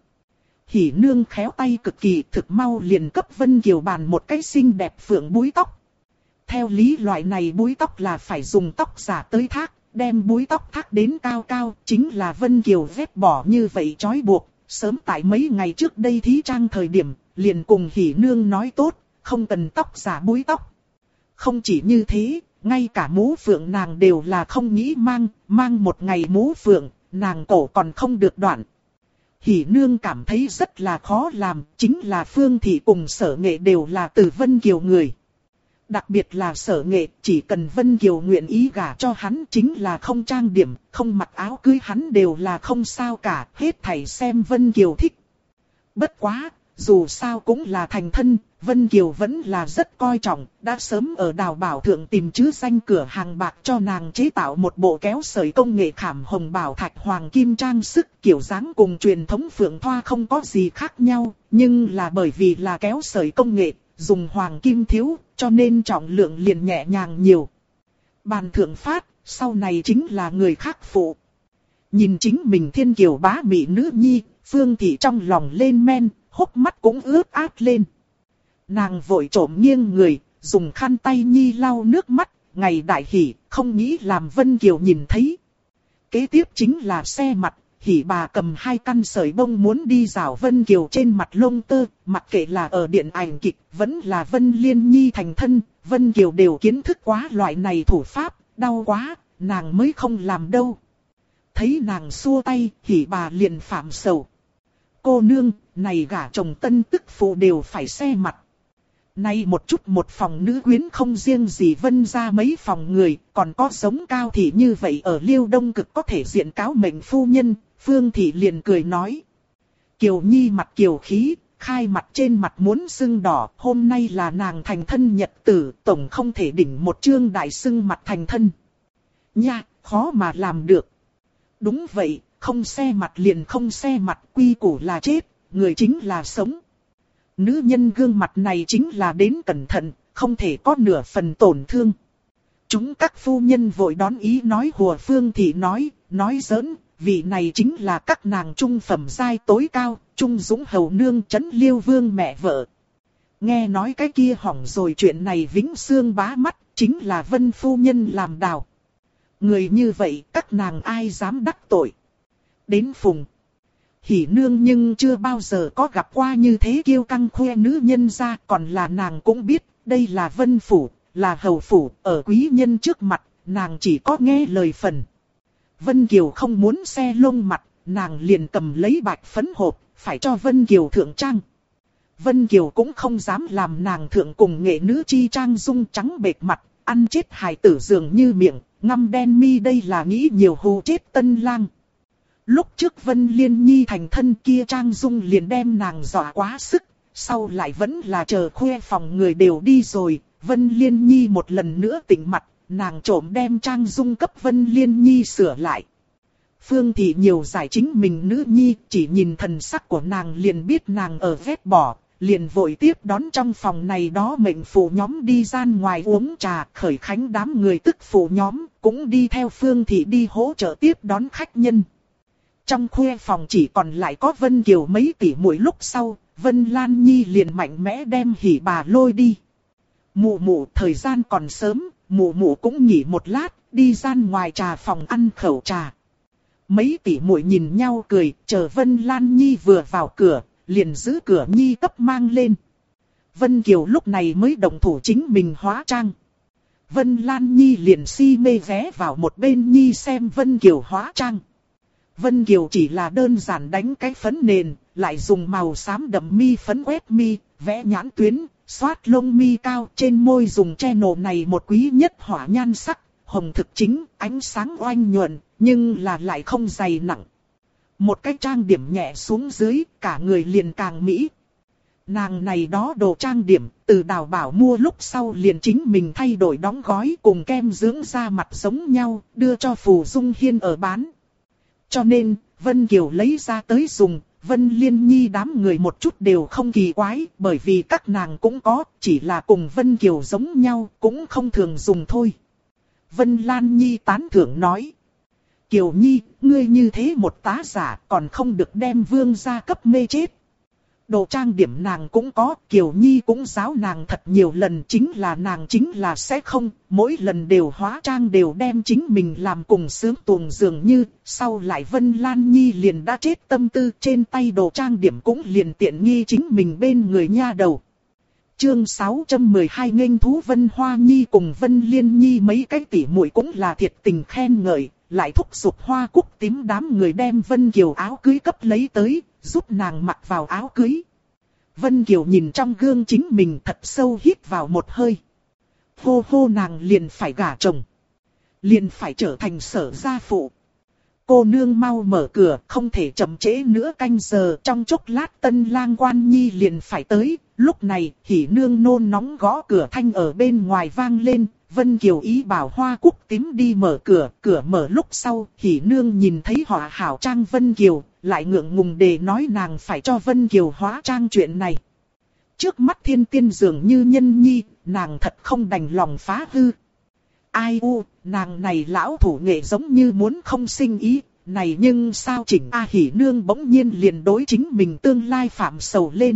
Hỉ Nương khéo tay cực kỳ, thực mau liền cấp Vân Kiều bàn một cái xinh đẹp phượng búi tóc. Theo lý loại này búi tóc là phải dùng tóc giả tới thác, đem búi tóc thác đến cao cao, chính là Vân Kiều vét bỏ như vậy trói buộc. Sớm tại mấy ngày trước đây thí trang thời điểm, liền cùng Hỉ Nương nói tốt, không cần tóc giả búi tóc. Không chỉ như thế, ngay cả mũ phượng nàng đều là không nghĩ mang một ngày mũ phượng, nàng cổ còn không được đoạn. Hỷ nương cảm thấy rất là khó làm, chính là Phương Thị cùng Sở Nghệ đều là từ Vân Kiều người. Đặc biệt là Sở Nghệ, chỉ cần Vân Kiều nguyện ý gả cho hắn chính là không trang điểm, không mặc áo cưới hắn đều là không sao cả, hết thảy xem Vân Kiều thích. Bất quá, dù sao cũng là thành thân, Vân Kiều vẫn là rất coi trọng, đã sớm ở Đào Bảo Thượng tìm chữ danh cửa hàng bạc cho nàng chế tạo một bộ kéo sợi công nghệ khảm hồng bảo thạch hoàng kim trang sức, kiểu dáng cùng truyền thống Phượng Thoa không có gì khác nhau, nhưng là bởi vì là kéo sợi công nghệ, dùng hoàng kim thiếu, cho nên trọng lượng liền nhẹ nhàng nhiều. Bàn thượng phát, sau này chính là người khác phụ. Nhìn chính mình thiên kiều bá mỹ nữ nhi, Phương Thị trong lòng lên men, hốc mắt cũng ướt át lên. Nàng vội trộm nghiêng người, dùng khăn tay nhi lau nước mắt, ngày đại hỉ, không nghĩ làm Vân Kiều nhìn thấy. Kế tiếp chính là xe mặt, hỉ bà cầm 2 căn sợi bông muốn đi rảo Vân Kiều trên mặt lông tơ, mặc kệ là ở điện ảnh kịch, vẫn là Vân Liên Nhi thành thân, Vân Kiều đều kiến thức quá loại này thủ pháp, đau quá, nàng mới không làm đâu. Thấy nàng xua tay, hỉ bà liền phạm sầu. Cô nương, này gả chồng tân tức phụ đều phải xe mặt. Nay một chút một phòng nữ quyến không riêng gì Vân ra mấy phòng người, còn có giống Cao Thị như vậy ở Liêu Đông Cực có thể diện cáo mệnh phu nhân. Phương Thị liền cười nói. Kiều Nhi mặt kiều khí, khai mặt trên mặt muốn sưng đỏ, hôm nay là nàng thành thân nhật tử, tổng không thể đỉnh một chương đại sưng mặt thành thân. Nha, khó mà làm được. Đúng vậy, không xe mặt liền không xe mặt, quy củ là chết, người chính là sống. Nữ nhân gương mặt này chính là đến cẩn thận, không thể có nửa phần tổn thương. Chúng các phu nhân vội đón ý nói hùa. Phương Thị nói giỡn, vị này chính là các nàng trung phẩm giai tối cao, Trung Dũng hầu nương trấn Liêu Vương mẹ vợ. Nghe nói cái kia hỏng rồi chuyện này vĩnh xương bá mắt, chính là Vân phu nhân làm đào. Người như vậy các nàng ai dám đắc tội. Đến phùng Hỷ nương nhưng chưa bao giờ có gặp qua như thế kiêu căng khoe nữ nhân ra, còn là nàng cũng biết, đây là Vân phủ, là hầu phủ, ở quý nhân trước mặt, nàng chỉ có nghe lời phần. Vân Kiều không muốn xe lông mặt, nàng liền cầm lấy bạch phấn hộp, phải cho Vân Kiều thượng trang. Vân Kiều cũng không dám làm nàng thượng cùng nghệ nữ chi trang dung trắng bệt mặt, ăn chết hài tử dường như miệng, ngăm đen mi, đây là nghĩ nhiều hù chết tân lang. Lúc trước Vân Liên Nhi thành thân kia trang dung liền đem nàng dọa quá sức, sau lại vẫn là chờ khuê phòng người đều đi rồi, Vân Liên Nhi một lần nữa tỉnh mặt, nàng trộm đem trang dung cấp Vân Liên Nhi sửa lại. Phương Thị nhiều giải chính mình nữ nhi, chỉ nhìn thần sắc của nàng liền biết nàng ở ghét bỏ, liền vội tiếp đón trong phòng này đó mệnh phụ nhóm đi gian ngoài uống trà, khởi khánh đám người tức phụ nhóm, cũng đi theo Phương Thị đi hỗ trợ tiếp đón khách nhân. Trong khuê phòng chỉ còn lại có Vân Kiều mấy tỷ muội, lúc sau, Vân Lan Nhi liền mạnh mẽ đem hỉ bà lôi đi. Mụ mụ, thời gian còn sớm, mụ mụ cũng nghỉ một lát, đi gian ngoài trà phòng ăn khẩu trà. Mấy tỷ muội nhìn nhau cười, chờ Vân Lan Nhi vừa vào cửa, liền giữ cửa Nhi cấp mang lên. Vân Kiều lúc này mới động thủ chính mình hóa trang. Vân Lan Nhi liền si mê ghé vào một bên Nhi xem Vân Kiều hóa trang. Vân Kiều chỉ là đơn giản đánh cái phấn nền, lại dùng màu xám đậm mi phấn quét mi, vẽ nhãn tuyến, xoát lông mi cao, trên môi dùng che nổ này một quý nhất hỏa nhan sắc, hồng thực chính, ánh sáng oanh nhuận, nhưng là lại không dày nặng. Một cái trang điểm nhẹ xuống dưới, cả người liền càng mỹ. Nàng này đó đồ trang điểm, từ Đào Bảo mua lúc sau liền chính mình thay đổi đóng gói cùng kem dưỡng da mặt giống nhau, đưa cho Phù Dung Hiên ở bán. Cho nên, Vân Kiều lấy ra tới dùng, Vân Liên Nhi đám người một chút đều không kỳ quái, bởi vì các nàng cũng có, chỉ là cùng Vân Kiều giống nhau, cũng không thường dùng thôi. Vân Lan Nhi tán thưởng nói. Kiều Nhi, ngươi như thế một tá giả còn không được đem vương gia cấp mê chết. Đồ trang điểm nàng cũng có, Kiều Nhi cũng giáo nàng thật nhiều lần, chính là nàng chính là sẽ không, mỗi lần đều hóa trang đều đem chính mình làm cùng sướng tuồng dường như, sau lại Vân Lan Nhi liền đã chết tâm tư, trên tay đồ trang điểm cũng liền tiện nghi chính mình bên người nha đầu. Chương 612 nghênh thú Vân Hoa Nhi cùng Vân Liên Nhi mấy cái tỷ muội cũng là thiệt tình khen ngợi, lại thúc giục Hoa Cúc Tím đám người đem Vân Kiều áo cưới cấp lấy tới, giúp nàng mặc vào áo cưới. Vân Kiều nhìn trong gương chính mình thật sâu hít vào một hơi. Hô hô nàng liền phải gả chồng. Liền phải trở thành Sở gia phụ. Cô nương mau mở cửa, không thể chậm trễ nữa canh giờ. Trong chốc lát tân lang quan nhi liền phải tới. Lúc này, Hỉ nương nôn nóng gõ cửa thanh ở bên ngoài vang lên. Vân Kiều ý bảo Hoa Cúc Tím đi mở cửa. Cửa mở lúc sau, Hỉ nương nhìn thấy họ hảo trang Vân Kiều, lại ngượng ngùng để nói nàng phải cho Vân Kiều hóa trang chuyện này. Trước mắt thiên tiên dường như nhân nhi, nàng thật không đành lòng phá hư. Ai u, nàng này lão thủ nghệ giống như muốn không sinh ý, này nhưng sao chỉnh A Hỉ nương bỗng nhiên liền đối chính mình tương lai phạm sầu lên.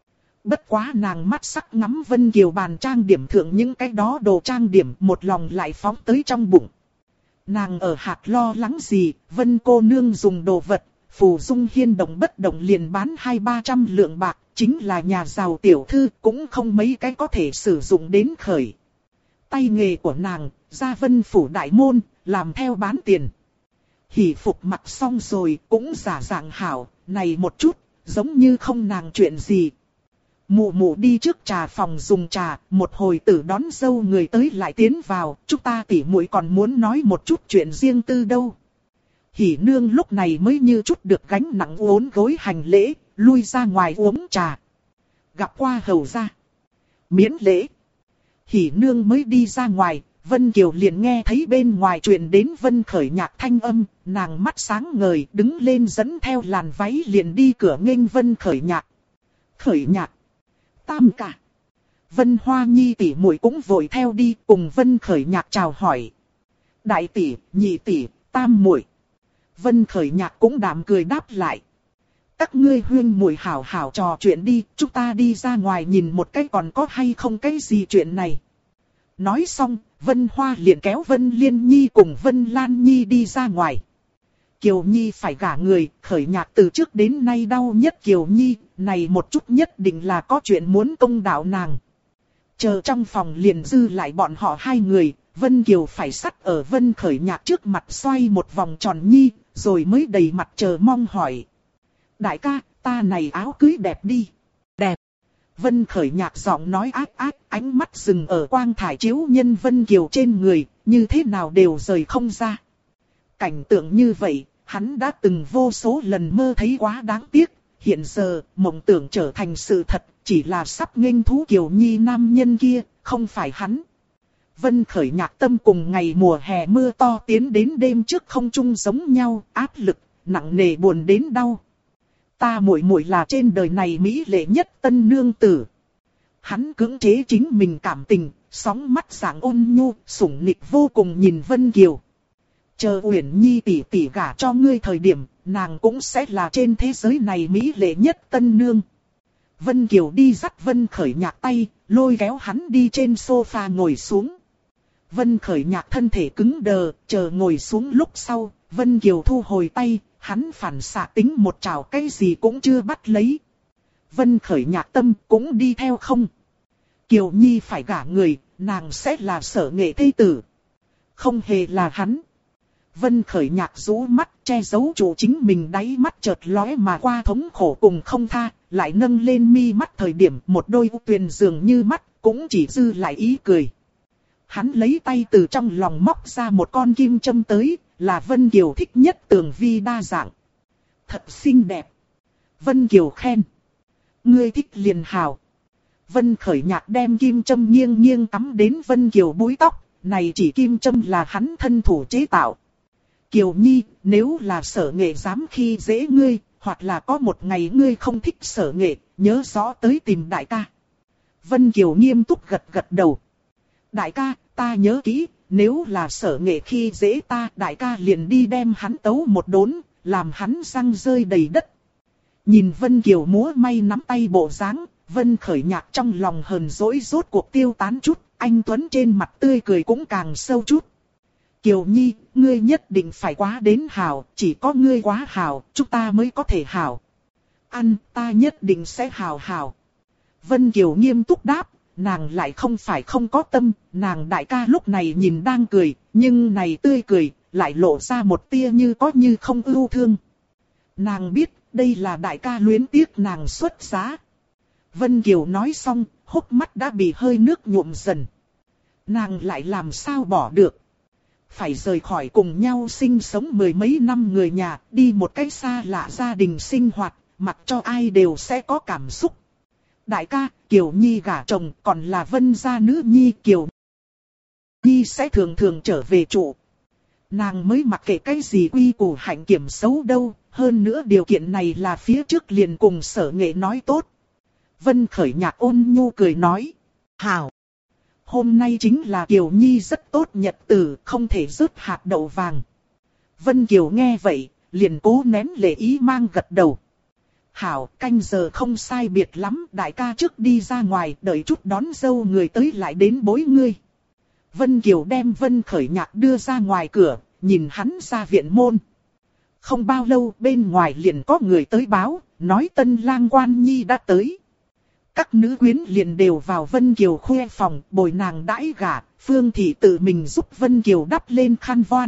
Bất quá nàng mắt sắc ngắm Vân Kiều bàn trang điểm thượng những cái đó đồ trang điểm một lòng lại phóng tới trong bụng. Nàng ở hạt lo lắng gì, Vân cô nương dùng đồ vật, phù dung hiên động bất động liền bán 200-300 lượng bạc, chính là nhà giàu tiểu thư cũng không mấy cái có thể sử dụng đến khởi. Tay nghề của nàng, ra Vân phủ đại môn, làm theo bán tiền. Hỉ phục mặc xong rồi cũng giả dạng hảo, này một chút, giống như không nàng chuyện gì. Mụ mụ đi trước trà phòng dùng trà, một hồi tử đón dâu người tới lại tiến vào, chúng ta tỉ muội còn muốn nói một chút chuyện riêng tư đâu. Hỉ nương lúc này mới như chút được gánh nặng uốn gối hành lễ, lui ra ngoài uống trà. Gặp qua hầu gia. Miễn lễ. Hỉ nương mới đi ra ngoài, Vân Kiều liền nghe thấy bên ngoài truyền đến Vân Khởi Nhạc thanh âm, nàng mắt sáng ngời đứng lên dẫn theo làn váy liền đi cửa nghênh Vân Khởi Nhạc. Khởi Nhạc. Tam ca. Vân Hoa Nhi tỷ muội cũng vội theo đi cùng Vân Khởi Nhạc chào hỏi. Đại tỷ, nhị tỷ, tam muội. Vân Khởi Nhạc cũng đạm cười đáp lại. Các ngươi huyên muội hảo hảo trò chuyện đi, chúng ta đi ra ngoài nhìn một cái còn có hay không cái gì chuyện này. Nói xong, Vân Hoa liền kéo Vân Liên Nhi cùng Vân Lan Nhi đi ra ngoài. Kiều Nhi phải gả người, Khởi Nhạc từ trước đến nay đau nhất Kiều Nhi, này một chút nhất định là có chuyện muốn công đạo nàng. Chờ trong phòng liền dư lại bọn họ hai người, Vân Kiều phải sắt ở Vân Khởi Nhạc trước mặt xoay một vòng tròn nhi, rồi mới đầy mặt chờ mong hỏi. Đại ca, ta này áo cưới đẹp đi. Đẹp. Vân Khởi Nhạc giọng nói ác ác, ánh mắt dừng ở quang thải chiếu nhân Vân Kiều trên người, như thế nào đều rời không ra. Cảnh tượng như vậy, hắn đã từng vô số lần mơ thấy quá đáng tiếc, hiện giờ, mộng tưởng trở thành sự thật, chỉ là sắp nghênh thú Kiều Nhi nam nhân kia, không phải hắn. Vân Khởi Nhạc tâm cùng ngày mùa hè mưa to tiến đến đêm trước không chung giống nhau, áp lực, nặng nề buồn đến đau. Ta muội muội là trên đời này mỹ lệ nhất tân nương tử. Hắn cưỡng chế chính mình cảm tình, sóng mắt dạng ôn nhu, sủng nịch vô cùng nhìn Vân Kiều. Chờ Uyển Nhi tỷ tỷ gả cho ngươi thời điểm, nàng cũng sẽ là trên thế giới này mỹ lệ nhất tân nương. Vân Kiều đi dắt Vân Khởi Nhạc tay, lôi kéo hắn đi trên sofa ngồi xuống. Vân Khởi Nhạc thân thể cứng đờ, chờ ngồi xuống lúc sau, Vân Kiều thu hồi tay, hắn phản xạ tính một trảo cái gì cũng chưa bắt lấy. Vân Khởi Nhạc tâm cũng đi theo không. Kiều Nhi phải gả người, nàng sẽ là Sở Nghệ thê tử. Không hề là hắn. Vân Khởi Nhạc rũ mắt che giấu chủ chính mình đáy mắt chợt lóe mà qua thống khổ cùng không tha, lại nâng lên mi mắt thời điểm một đôi u tuyền dường như mắt cũng chỉ dư lại ý cười. Hắn lấy tay từ trong lòng móc ra một con kim châm tới, là Vân Kiều thích nhất tường vi đa dạng. Thật xinh đẹp. Vân Kiều khen. Ngươi thích liền hảo. Vân Khởi Nhạc đem kim châm nghiêng nghiêng cắm đến Vân Kiều búi tóc, này chỉ kim châm là hắn thân thủ chế tạo. Kiều Nhi, nếu là Sở Nghệ dám khi dễ ngươi, hoặc là có một ngày ngươi không thích Sở Nghệ, nhớ rõ tới tìm đại ca. Vân Kiều nghiêm túc gật gật đầu. Đại ca, ta nhớ kỹ, nếu là Sở Nghệ khi dễ ta, đại ca liền đi đem hắn tấu một đốn, làm hắn răng rơi đầy đất. Nhìn Vân Kiều múa may nắm tay bộ dáng, Vân Khởi Nhạc trong lòng hờn dỗi rốt cuộc tiêu tán chút, anh Tuấn trên mặt tươi cười cũng càng sâu chút. Kiều Nhi, ngươi nhất định phải quá đến hảo, chỉ có ngươi quá hảo, chúng ta mới có thể hảo. Ăn, ta nhất định sẽ hảo hảo. Vân Kiều nghiêm túc đáp, nàng lại không phải không có tâm, nàng đại ca lúc này nhìn đang cười, nhưng này tươi cười, lại lộ ra một tia như có như không ưu thương. Nàng biết đây là đại ca luyến tiếc nàng xuất giá. Vân Kiều nói xong, hốc mắt đã bị hơi nước nhuộm dần. Nàng lại làm sao bỏ được. Phải rời khỏi cùng nhau sinh sống mười mấy năm người nhà, đi một cách xa lạ gia đình sinh hoạt, mặc cho ai đều sẽ có cảm xúc. Đại ca, Kiều Nhi gả chồng, còn là Vân gia nữ nhi, Kiều Nhi sẽ thường thường trở về trụ. Nàng mới mặc kệ cái gì quy củ hạnh kiểm xấu đâu, hơn nữa điều kiện này là phía trước liền cùng Sở Nghệ nói tốt. Vân Khởi Nhạc ôn nhu cười nói, hảo. Hôm nay chính là Kiều Nhi rất tốt nhật tử, không thể rớt hạt đậu vàng. Vân Kiều nghe vậy, liền cố nén lệ ý mang gật đầu. Hảo, canh giờ không sai biệt lắm, đại ca trước đi ra ngoài, đợi chút đón dâu người tới lại đến bối ngươi. Vân Kiều đem Vân Khởi Nhạc đưa ra ngoài cửa, nhìn hắn ra viện môn. Không bao lâu bên ngoài liền có người tới báo, nói tân lang quan nhi đã tới. Các nữ quyến liền đều vào Vân Kiều khuê phòng, bồi nàng đãi gả, Phương Thị tự mình giúp Vân Kiều đắp lên khăn voan.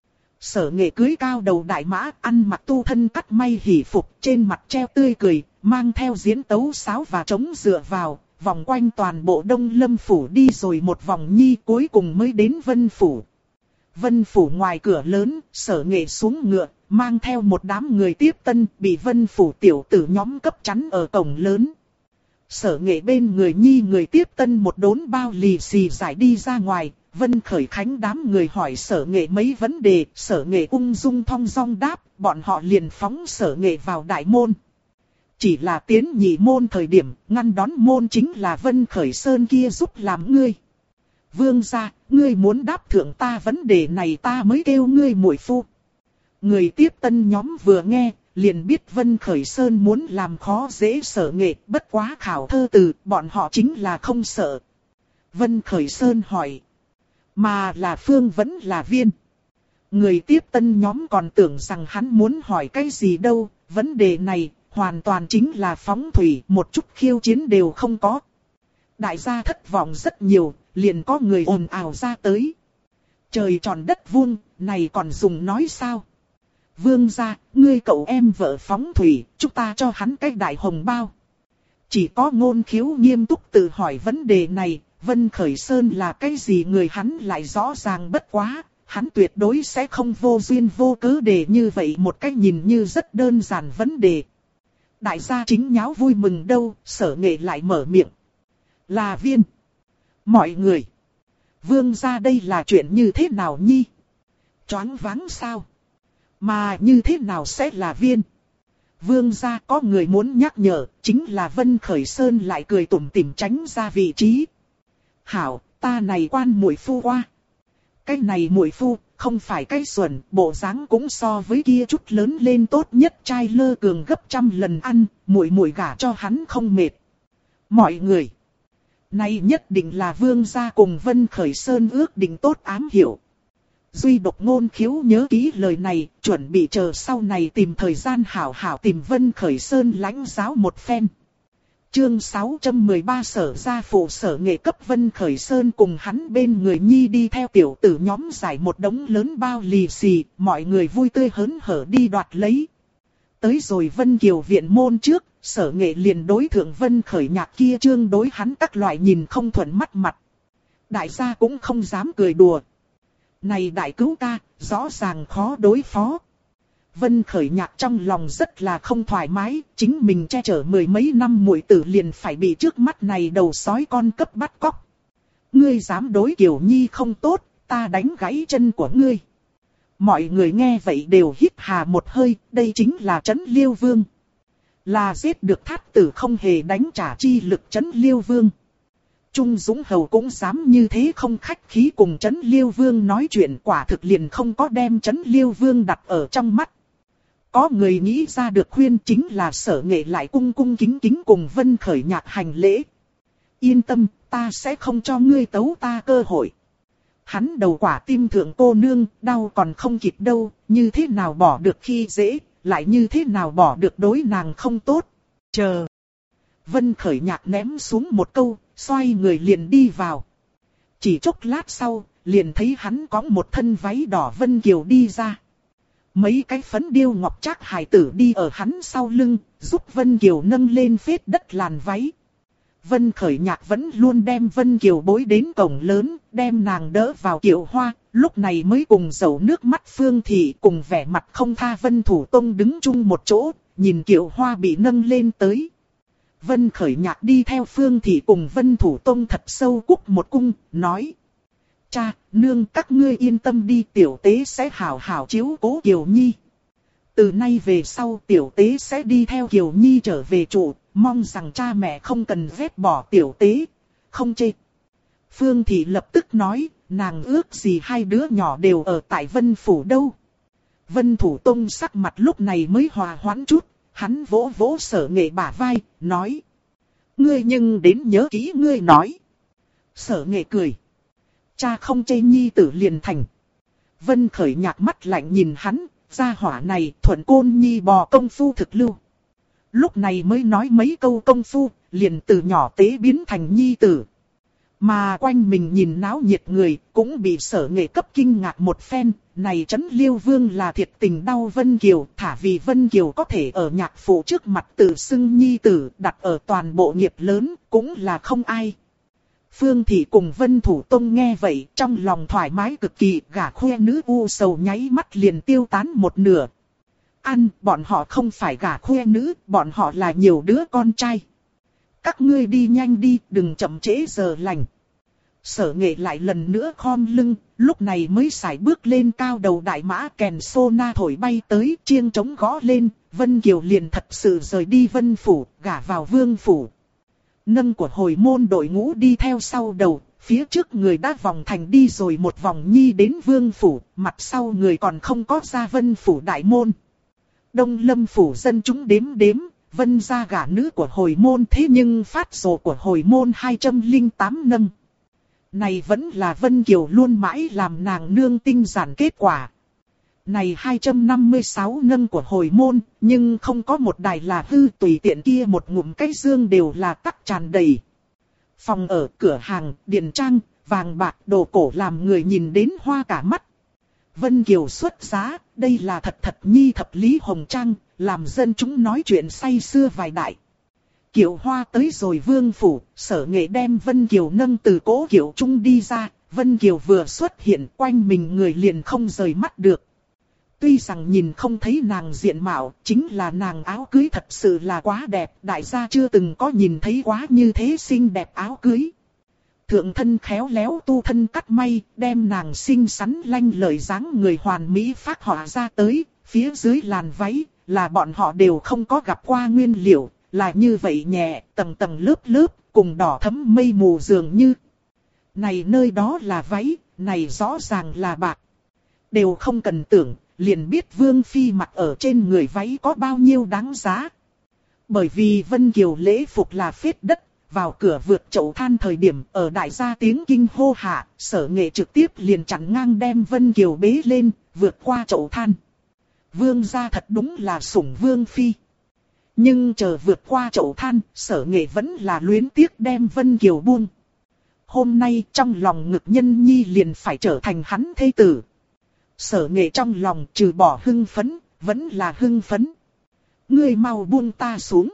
Sở Nghệ cưới cao đầu đại mã, ăn mặc tu thân cắt may hỷ phục, trên mặt treo tươi cười, mang theo diễn tấu sáo và trống dựa vào, vòng quanh toàn bộ Đông Lâm Phủ đi rồi một vòng nhi cuối cùng mới đến Vân Phủ. Vân Phủ ngoài cửa lớn, Sở Nghệ xuống ngựa, mang theo một đám người tiếp tân, bị Vân Phủ tiểu tử nhóm cấp chắn ở cổng lớn. Sở Nghệ bên người nhi người tiếp tân một đốn bao lì xì giải đi ra ngoài, Vân Khởi Khánh đám người hỏi Sở Nghệ mấy vấn đề, Sở Nghệ ung dung thong dong đáp, bọn họ liền phóng Sở Nghệ vào đại môn. Chỉ là tiến nhị môn thời điểm, ngăn đón môn chính là Vân Khởi Sơn kia giúp làm ngươi. Vương gia, ngươi muốn đáp thượng ta vấn đề này ta mới kêu ngươi muội phu. Người tiếp tân nhóm vừa nghe, liền biết Vân Khởi Sơn muốn làm khó dễ Sở Nghệ, bất quá khảo thơ từ, bọn họ chính là không sợ. Vân Khởi Sơn hỏi, mà là Phương vẫn là Viên. Người tiếp tân nhóm còn tưởng rằng hắn muốn hỏi cái gì đâu, vấn đề này hoàn toàn chính là phóng thủy, một chút khiêu chiến đều không có. Đại gia thất vọng rất nhiều, liền có người ồn ào ra tới. Trời tròn đất vuông, này còn dùng nói sao? Vương gia, ngươi cậu em vợ phóng thủy, chúng ta cho hắn cái đại hồng bao. Chỉ có Ngôn Khiếu nghiêm túc tự hỏi vấn đề này, Vân Khởi Sơn là cái gì người hắn lại rõ ràng bất quá, hắn tuyệt đối sẽ không vô duyên vô cớ để như vậy một cách nhìn như rất đơn giản vấn đề. Đại gia chính nháo vui mừng đâu, Sở Nghệ lại mở miệng. Là Viên. Mọi người. Vương gia đây là chuyện như thế nào nhi? Choáng váng sao? Mà như thế nào sẽ là Viên? Vương gia có người muốn nhắc nhở, chính là Vân Khởi Sơn lại cười tủm tỉm tránh ra vị trí. Hảo, ta này quan muội phu qua. Cái này muội phu, không phải cái xuẩn, bộ dáng cũng so với kia chút lớn lên tốt nhất trai lơ cường gấp trăm lần ăn, muội muội gả cho hắn không mệt. Mọi người, này nhất định là Vương gia cùng Vân Khởi Sơn ước định tốt ám hiểu. Duy độc Ngôn Khiếu nhớ kỹ lời này, chuẩn bị chờ sau này tìm thời gian hảo hảo tìm Vân Khởi Sơn lãnh giáo một phen. Chương 613 Sở gia phụ Sở Nghệ cấp Vân Khởi Sơn cùng hắn bên người nhi đi theo tiểu tử nhóm giải một đống lớn bao lì xì, mọi người vui tươi hớn hở đi đoạt lấy. Tới rồi Vân Kiều viện môn trước, Sở Nghệ liền đối thượng Vân Khởi Nhạc kia trương đối hắn các loại nhìn không thuận mắt mặt. Đại gia cũng không dám cười đùa. Này đại cứu ca, rõ ràng khó đối phó. Vân Khởi Nhạc trong lòng rất là không thoải mái, chính mình che chở mười mấy năm muội tử liền phải bị trước mắt này đầu sói con cấp bắt cóc. Ngươi dám đối Kiều Nhi không tốt, ta đánh gãy chân của ngươi. Mọi người nghe vậy đều hít hà một hơi, đây chính là Trấn Liêu Vương. Là giết được thát tử không hề đánh trả chi lực Trấn Liêu Vương. Trung Dũng Hầu cũng dám như thế không khách khí cùng Trấn Liêu Vương nói chuyện, quả thực liền không có đem Trấn Liêu Vương đặt ở trong mắt. Có người nghĩ ra được khuyên chính là Sở Nghệ lại cung cung kính kính cùng Vân Khởi Nhạc hành lễ. Yên tâm, ta sẽ không cho ngươi tấu ta cơ hội. Hắn đầu quả tim thượng cô nương, đau còn không kịp đâu, như thế nào bỏ được khi dễ, lại như thế nào bỏ được đối nàng không tốt. Chờ. Vân Khởi Nhạc ném xuống một câu, xoay người liền đi vào. Chỉ chốc lát sau, liền thấy hắn có một thân váy đỏ Vân Kiều đi ra. Mấy cái phấn điêu ngọc trác hài tử đi ở hắn sau lưng, giúp Vân Kiều nâng lên phết đất làn váy. Vân Khởi Nhạc vẫn luôn đem Vân Kiều bối đến cổng lớn, đem nàng đỡ vào Kiều Hoa, lúc này mới cùng dầu nước mắt Phương Thị cùng vẻ mặt không tha Vân Thủ Tông đứng chung một chỗ, nhìn Kiều Hoa bị nâng lên tới. Vân Khởi Nhạc đi theo Phương Thị cùng Vân Thủ Tông thật sâu cúc một cung, nói: cha, nương các ngươi yên tâm đi, tiểu tế sẽ hảo hảo chiếu cố Kiều Nhi. Từ nay về sau tiểu tế sẽ đi theo Kiều Nhi trở về trụ, mong rằng cha mẹ không cần ghét bỏ tiểu tế, không chê. Phương Thị lập tức nói, nàng ước gì hai đứa nhỏ đều ở tại Vân Phủ đâu. Vân Thủ Tông sắc mặt lúc này mới hòa hoãn chút, hắn vỗ vỗ Sở Nghệ bả vai, nói: ngươi nhưng đến nhớ kỹ ngươi nói. Sở Nghệ cười: cha không chê nhi tử liền thành. Vân Khởi Nhạc mắt lạnh nhìn hắn, gia hỏa này thuận côn nhi bò công phu thực lưu. Lúc này mới nói mấy câu công phu, liền từ nhỏ tế biến thành nhi tử. Mà quanh mình nhìn náo nhiệt người, cũng bị Sở Nghệ cấp kinh ngạc một phen. Này Trấn Liêu Vương là thiệt tình đau Vân Kiều, thả vì Vân Kiều có thể ở nhạc phụ trước mặt tự xưng nhi tử, đặt ở toàn bộ nghiệp lớn, cũng là không ai. Phương Thị cùng Vân Thủ Tông nghe vậy, trong lòng thoải mái cực kỳ, gả khoe nữ u sầu nháy mắt liền tiêu tán một nửa. Bọn họ không phải gả khoe nữ, bọn họ là nhiều đứa con trai. Các ngươi đi nhanh đi, đừng chậm trễ giờ lành. Sở Nghệ lại lần nữa khom lưng, lúc này mới sải bước lên cao đầu đại mã, kèn sô na thổi bay tới, chiêng trống gõ lên, Vân Kiều liền thật sự rời đi Vân Phủ, gả vào Vương Phủ. Nâng của hồi môn đội ngũ đi theo sau đầu, phía trước người đã vòng thành đi rồi một vòng nhi đến Vương Phủ, mặt sau người còn không có ra Vân Phủ đại môn. Đông Lâm Phủ dân chúng đếm đếm, Vân gia gả nữ của hồi môn, thế nhưng phát sổ của hồi môn 208 nâng. Này vẫn là Vân Kiều luôn mãi làm nàng nương tinh giản kết quả. Này 256 nâng của hồi môn, nhưng không có một đài là hư, tùy tiện kia một ngụm cái dương đều là tắc tràn đầy. Phòng ở, cửa hàng, điện trang, vàng bạc, đồ cổ làm người nhìn đến hoa cả mắt. Vân Kiều xuất giá, đây là thật thật nhi thập lý hồng trang, làm dân chúng nói chuyện say xưa vài đại. Kiều Hoa tới rồi Vương Phủ, Sở Nghệ đem Vân Kiều nâng từ cố kiệu trung đi ra, Vân Kiều vừa xuất hiện, quanh mình người liền không rời mắt được. Tuy rằng nhìn không thấy nàng diện mạo, chính là nàng áo cưới thật sự là quá đẹp, đại gia chưa từng có nhìn thấy quá như thế xinh đẹp áo cưới. Thượng thân khéo léo tu thân cắt may, đem nàng xinh xắn lanh lợi dáng người hoàn mỹ phác họa ra tới, phía dưới làn váy, là bọn họ đều không có gặp qua nguyên liệu, là như vậy nhẹ, tầng tầng lớp lớp, cùng đỏ thấm mây mù dường như. Này nơi đó là váy, này rõ ràng là bạc. Đều không cần tưởng, liền biết Vương Phi mặc ở trên người váy có bao nhiêu đáng giá. Bởi vì Vân Kiều lễ phục là phết đất, vào cửa vượt chậu than thời điểm ở đại gia tiếng kinh hô hạ, Sở Nghệ trực tiếp liền chặn ngang đem Vân Kiều bế lên, vượt qua chậu than. Vương gia thật đúng là sủng Vương Phi. Nhưng chờ vượt qua chậu than, Sở Nghệ vẫn là luyến tiếc đem Vân Kiều buông. Hôm nay trong lòng ngực nhân nhi liền phải trở thành hắn thê tử. Sở Nghệ trong lòng trừ bỏ hưng phấn, vẫn là hưng phấn. Ngươi mau buông ta xuống.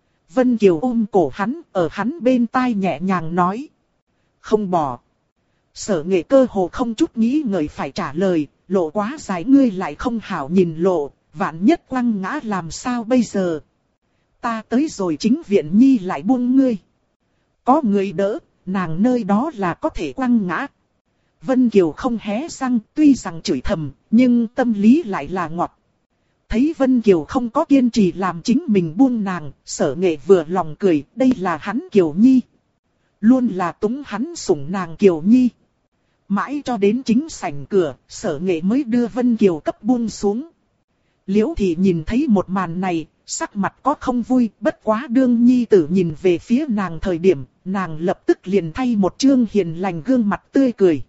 Vân Kiều ôm cổ hắn, ở hắn bên tai nhẹ nhàng nói. Không bỏ. Sở Nghệ cơ hồ không chút nghĩ ngợi phải trả lời, lộ quá dài ngươi lại không hảo nhìn lộ, vạn nhất quăng ngã làm sao bây giờ. Ta tới rồi chính viện nhi lại buông ngươi. Có người đỡ, nàng nơi đó là có thể quăng ngã. Vân Kiều không hé răng, tuy rằng chửi thầm, nhưng tâm lý lại là ngọt. Thấy Vân Kiều không có kiên trì làm chính mình buông nàng, Sở Nghệ vừa lòng cười, đây là hắn Kiều Nhi. Luôn là túng hắn sủng nàng Kiều Nhi. Mãi cho đến chính sảnh cửa, Sở Nghệ mới đưa Vân Kiều cấp buông xuống. Liễu Thị nhìn thấy một màn này, sắc mặt có không vui, bất quá đương nhi tử nhìn về phía nàng thời điểm, nàng lập tức liền thay một trương hiền lành gương mặt tươi cười.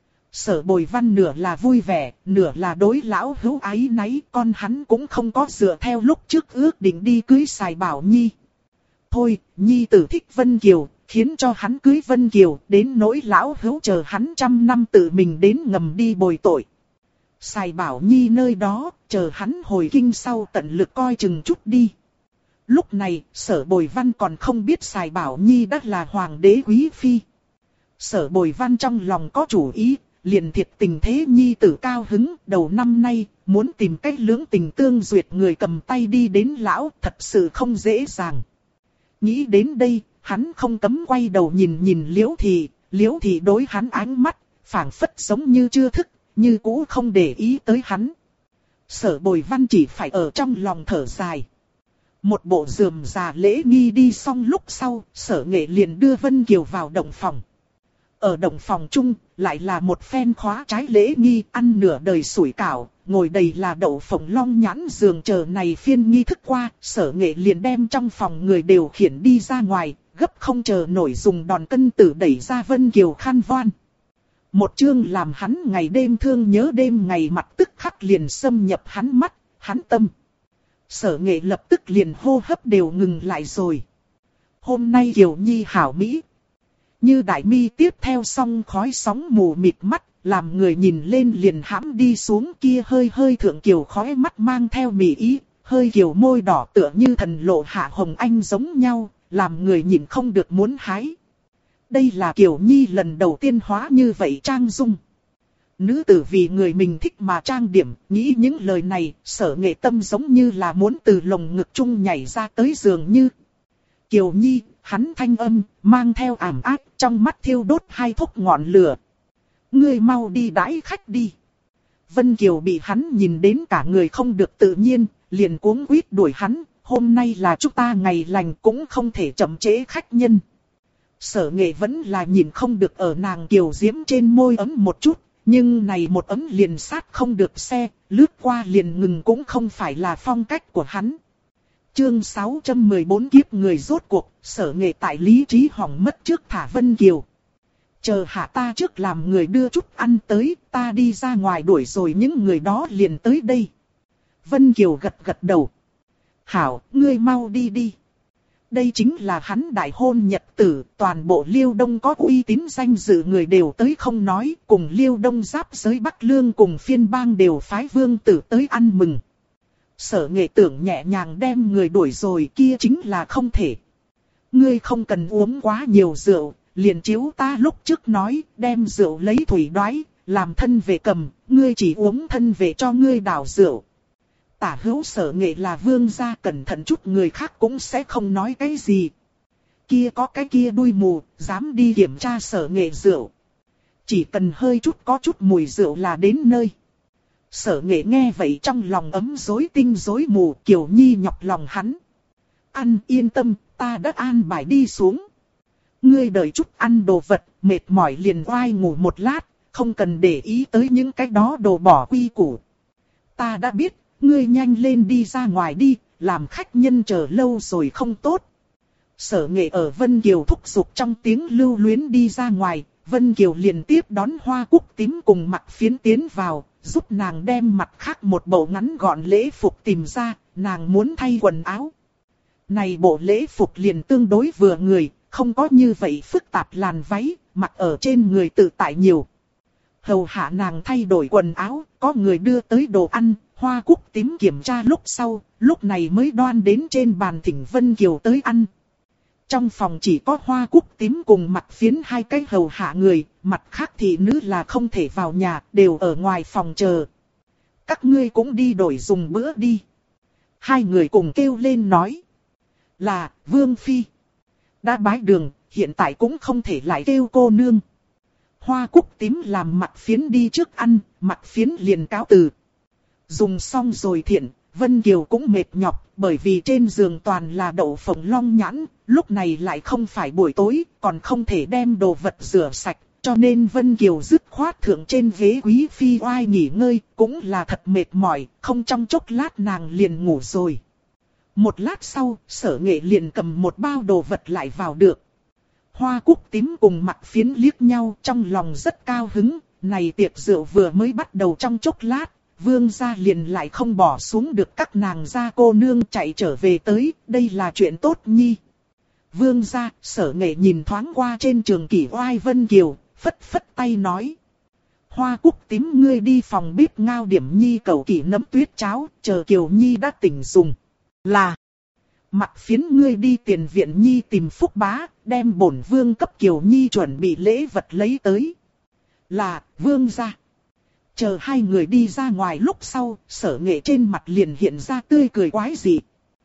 Sở Bồi Văn nửa là vui vẻ, nửa là đối lão hữu ái náy, con hắn cũng không có dựa theo lúc trước ước định đi cưới Sài Bảo Nhi. Thôi, nhi tử thích Vân Kiều, khiến cho hắn cưới Vân Kiều, đến nỗi lão hữu chờ hắn 100 năm tự mình đến ngầm đi bồi tội. Sài Bảo Nhi nơi đó, chờ hắn hồi kinh sau tận lực coi chừng chút đi. Lúc này, Sở Bồi Văn còn không biết Sài Bảo Nhi đã là hoàng đế quý phi. Sở Bồi Văn trong lòng có chủ ý, liền thiệt tình thế nhi tử cao hứng, đầu năm nay, muốn tìm cách lưỡng tình tương duyệt người cầm tay đi đến lão, thật sự không dễ dàng. Nghĩ đến đây, hắn không cấm quay đầu nhìn Liễu Thị đối hắn ánh mắt, phảng phất giống như chưa thức, như cũ không để ý tới hắn. Sở Bồi Văn chỉ phải ở trong lòng thở dài. Một bộ rườm rà lễ nghi đi xong lúc sau, Sở Nghệ liền đưa Vân Kiều vào động phòng. Ở động phòng chung, lại là một phen khóa trái lễ nghi, ăn nửa đời sủi cảo, ngồi đầy là đậu phộng long nhãn giường chờ này phiên nghi thức qua, Sở Nghệ liền đem trong phòng người đều khiển đi ra ngoài, gấp không chờ nổi dùng đòn cân tử đẩy ra Vân Kiều khan voan. Một chương làm hắn ngày đêm thương nhớ đêm ngày mặt tức khắc liền xâm nhập hắn mắt, hắn tâm. Sở Nghệ lập tức liền hô hấp đều ngừng lại rồi. Hôm nay Kiều Nhi hảo mỹ. Như đại mi tiếp theo song khói sóng mù mịt mắt, làm người nhìn lên liền hãm đi xuống kia hơi hơi thượng kiều khói mắt mang theo mỉ ý, hơi kiều môi đỏ tựa như thần lộ hạ hồng anh giống nhau, làm người nhìn không được muốn hái. Đây là Kiều Nhi lần đầu tiên hóa như vậy trang dung. Nữ tử vì người mình thích mà trang điểm, nghĩ những lời này, Sở Nghệ tâm giống như là muốn từ lồng ngực chung nhảy ra tới giường như. Kiều Nhi, hắn thanh âm, mang theo ảm ác, trong mắt thiêu đốt hai thốc ngọn lửa. Ngươi mau đi đãi khách đi. Vân Kiều bị hắn nhìn đến cả người không được tự nhiên, liền cuống quýt đuổi hắn, hôm nay là chúng ta ngày lành cũng không thể chậm trễ khách nhân. Sở Nghệ vẫn là nhìn không được ở nàng kiều diễm trên môi ấm một chút, nhưng này một ấm liền sát không được xe, lướt qua liền ngừng cũng không phải là phong cách của hắn. Chương 614 kiếp người rốt cuộc, Sở Nghệ tại lý trí hỏng mất trước thả Vân Kiều. Chờ hạ ta trước làm người đưa chút ăn tới, ta đi ra ngoài đuổi rồi những người đó liền tới đây. Vân Kiều gật gật đầu. Hảo, ngươi mau đi đi. Đây chính là hắn đại hôn nhật tử, toàn bộ Liêu Đông có uy tín danh dự người đều tới không nói, cùng Liêu Đông giáp giới Bắc Lương cùng phiên bang đều phái vương tử tới ăn mừng. Sở Nghệ tưởng nhẹ nhàng đem người đuổi rồi kia chính là không thể. Ngươi không cần uống quá nhiều rượu, liền chiếu ta lúc trước nói, đem rượu lấy thủy đoái, làm thân về cầm, ngươi chỉ uống thân về cho ngươi đảo rượu. Tả hữu Sở Nghệ là vương gia, cẩn thận chút người khác cũng sẽ không nói cái gì. Kia có cái kia đuôi mù, dám đi kiểm tra Sở Nghệ rượu. Chỉ cần hơi chút có chút mùi rượu là đến nơi. Sở Nghệ nghe vậy trong lòng ấm rối tinh rối mù, Kiều Nhi nhọc lòng hắn. Ăn yên tâm, ta đã an bài đi xuống. Ngươi đợi chút ăn đồ vật, mệt mỏi liền oai ngủ một lát, không cần để ý tới những cái đó đồ bỏ quy củ. Ta đã biết, ngươi nhanh lên đi ra ngoài đi, làm khách nhân chờ lâu rồi không tốt. Sở Nghệ ở Vân Kiều thúc giục trong tiếng lưu luyến đi ra ngoài, Vân Kiều liền tiếp đón Hoa Cúc Tím cùng Mặc Phiến tiến vào, giúp nàng đem mặt khác một bộ ngắn gọn lễ phục tìm ra, nàng muốn thay quần áo. Này bộ lễ phục liền tương đối vừa người, không có như vậy phức tạp làn váy, mặc ở trên người tự tại nhiều. Hầu hạ nàng thay đổi quần áo, có người đưa tới đồ ăn, Hoa Cúc Tím kiểm tra lúc sau, lúc này mới đoan đến trên bàn thỉnh Vân Kiều tới ăn. Trong phòng chỉ có Hoa Cúc Tím cùng Mặc Phiến hai cái hầu hạ người, mặt khác thì nữ là không thể vào nhà, đều ở ngoài phòng chờ. Các ngươi cũng đi đổi dùng bữa đi. Hai người cùng kêu lên nói. Là, Vương Phi. Đã bái đường, hiện tại cũng không thể lại kêu cô nương. Hoa Cúc Tím làm Mặc Phiến đi trước ăn, Mặc Phiến liền cáo từ. Dùng xong rồi thiện, Vân Kiều cũng mệt nhọc, bởi vì trên giường toàn là đậu phộng long nhãn, lúc này lại không phải buổi tối, còn không thể đem đồ vật rửa sạch, cho nên Vân Kiều dứt khoát thượng trên ghế quý phi oai nghỉ ngơi, cũng là thật mệt mỏi, không trong chốc lát nàng liền ngủ rồi. Một lát sau, Sở Nghệ liền cầm một bao đồ vật lại vào được. Hoa Cúc Tím cùng Mặc Phiến liếc nhau trong lòng rất cao hứng, này tiệc rượu vừa mới bắt đầu trong chốc lát. Vương gia liền lại không bỏ xuống được các nàng gia cô nương chạy trở về tới, đây là chuyện tốt nhi. Vương gia. Sở Nghệ nhìn thoáng qua trên trường kỷ oai Vân Kiều, phất phất tay nói. Hoa Cúc Tím ngươi đi phòng bếp ngao điểm nhi cầu kỷ nấm tuyết cháo, chờ Kiều Nhi đã tỉnh dùng. Là. Mặt Phiến ngươi đi tiền viện nhi tìm Phúc Bá, đem bổn vương cấp Kiều Nhi chuẩn bị lễ vật lấy tới. Là, vương gia. Chờ hai người đi ra ngoài lúc sau, Sở Nghệ trên mặt liền hiện ra tươi cười quái dị.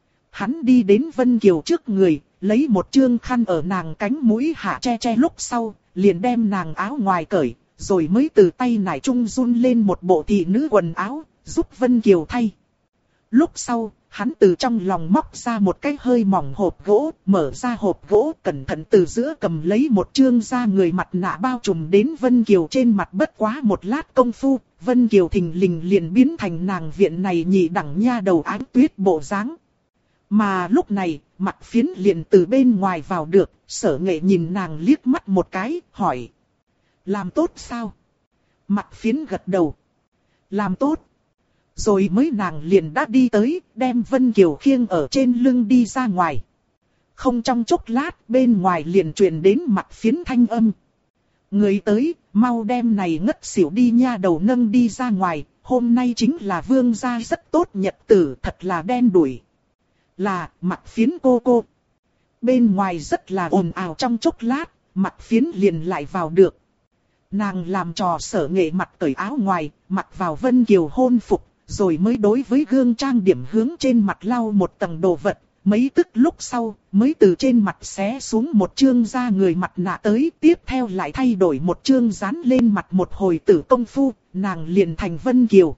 Hắn đi đến Vân Kiều trước người, lấy một trương khăn ở nàng cánh mũi hạ che che lúc sau, liền đem nàng áo ngoài cởi, rồi mới từ tay nải trung run lên một bộ thị nữ quần áo, giúp Vân Kiều thay. Lúc sau, hắn từ trong lòng móc ra một cái hơi mỏng hộp gỗ, mở ra hộp gỗ, cẩn thận từ giữa cầm lấy một trương da người mặt nạ bao trùm đến Vân Kiều trên mặt. Bất quá một lát công phu, Vân Kiều thình lình liền biến thành nàng viện này nhị đẳng nha đầu Ánh Tuyết bộ dáng. Mà lúc này, Mặt Phiến liền từ bên ngoài vào được, Sở Nghệ nhìn nàng liếc mắt một cái, hỏi. Làm tốt sao? Mặt Phiến gật đầu. Làm tốt. Rồi mới nàng liền đã đi tới, đem Vân Kiều khiêng ở trên lưng đi ra ngoài. Không trong chốc lát, bên ngoài liền truyền đến Mặt Phiến thanh âm. Người tới, mau đem này ngất xỉu đi nha đầu nâng đi ra ngoài, hôm nay chính là vương gia rất tốt nhật tử, thật là đen đủi. Là, Mặt Phiến cô cô. Bên ngoài rất là ồn ào, trong chốc lát, Mặt Phiến liền lại vào được. Nàng làm trò Sở Nghệ mặt cởi áo ngoài, mặc vào Vân Kiều hôn phục, rồi mới đối với gương trang điểm hướng trên mặt lau một tầng đồ vật. Mấy tức lúc sau, mới từ trên mặt xé xuống một chương da người mặt nạ tới, tiếp theo lại thay đổi một chương dán lên mặt một hồi tử công phu, nàng liền thành Vân Kiều.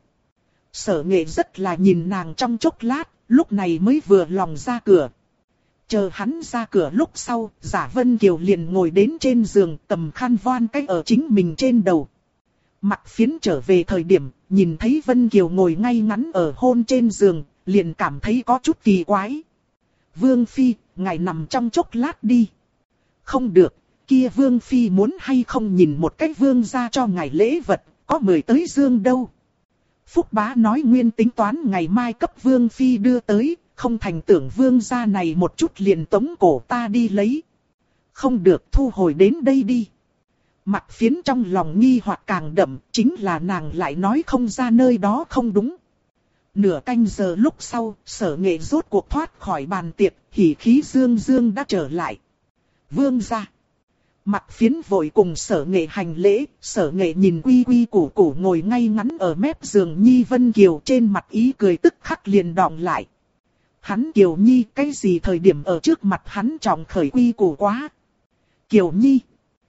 Sở Nghệ rất là nhìn nàng trong chốc lát, lúc này mới vừa lòng ra cửa. Chờ hắn ra cửa lúc sau, giả Vân Kiều liền ngồi đến trên giường, cầm khăn voan cách ở chính mình trên đầu. Mặt Phiến trở về thời điểm, nhìn thấy Vân Kiều ngồi ngay ngắn ở hôn trên giường, liền cảm thấy có chút kỳ quái. Vương Phi, ngài nằm trong chốc lát đi. Không được, kia Vương Phi muốn hay không nhìn một cách vương ra cho ngài lễ vật, có mời tới dương đâu. Phúc Bá nói nguyên tính toán ngày mai cấp Vương Phi đưa tới, không thành tưởng vương gia này một chút liền tống cổ ta đi lấy. Không được, thu hồi đến đây đi. Mặt Phiến trong lòng nghi hoặc càng đậm, chính là nàng lại nói không ra nơi đó không đúng. Nửa canh giờ lúc sau, Sở Nghệ rốt cuộc thoát khỏi bàn tiệc, hỉ khí dương dương đã trở lại. Vương gia. Mặt Phiến vội cùng Sở Nghệ hành lễ, Sở Nghệ nhìn quy quy củ củ ngồi ngay ngắn ở mép giường Nhi Vân Kiều, trên mặt ý cười tức khắc liền đọng lại. Hắn Kiều Nhi cái gì thời điểm ở trước mặt hắn trọng khởi quy củ quá. Kiều Nhi.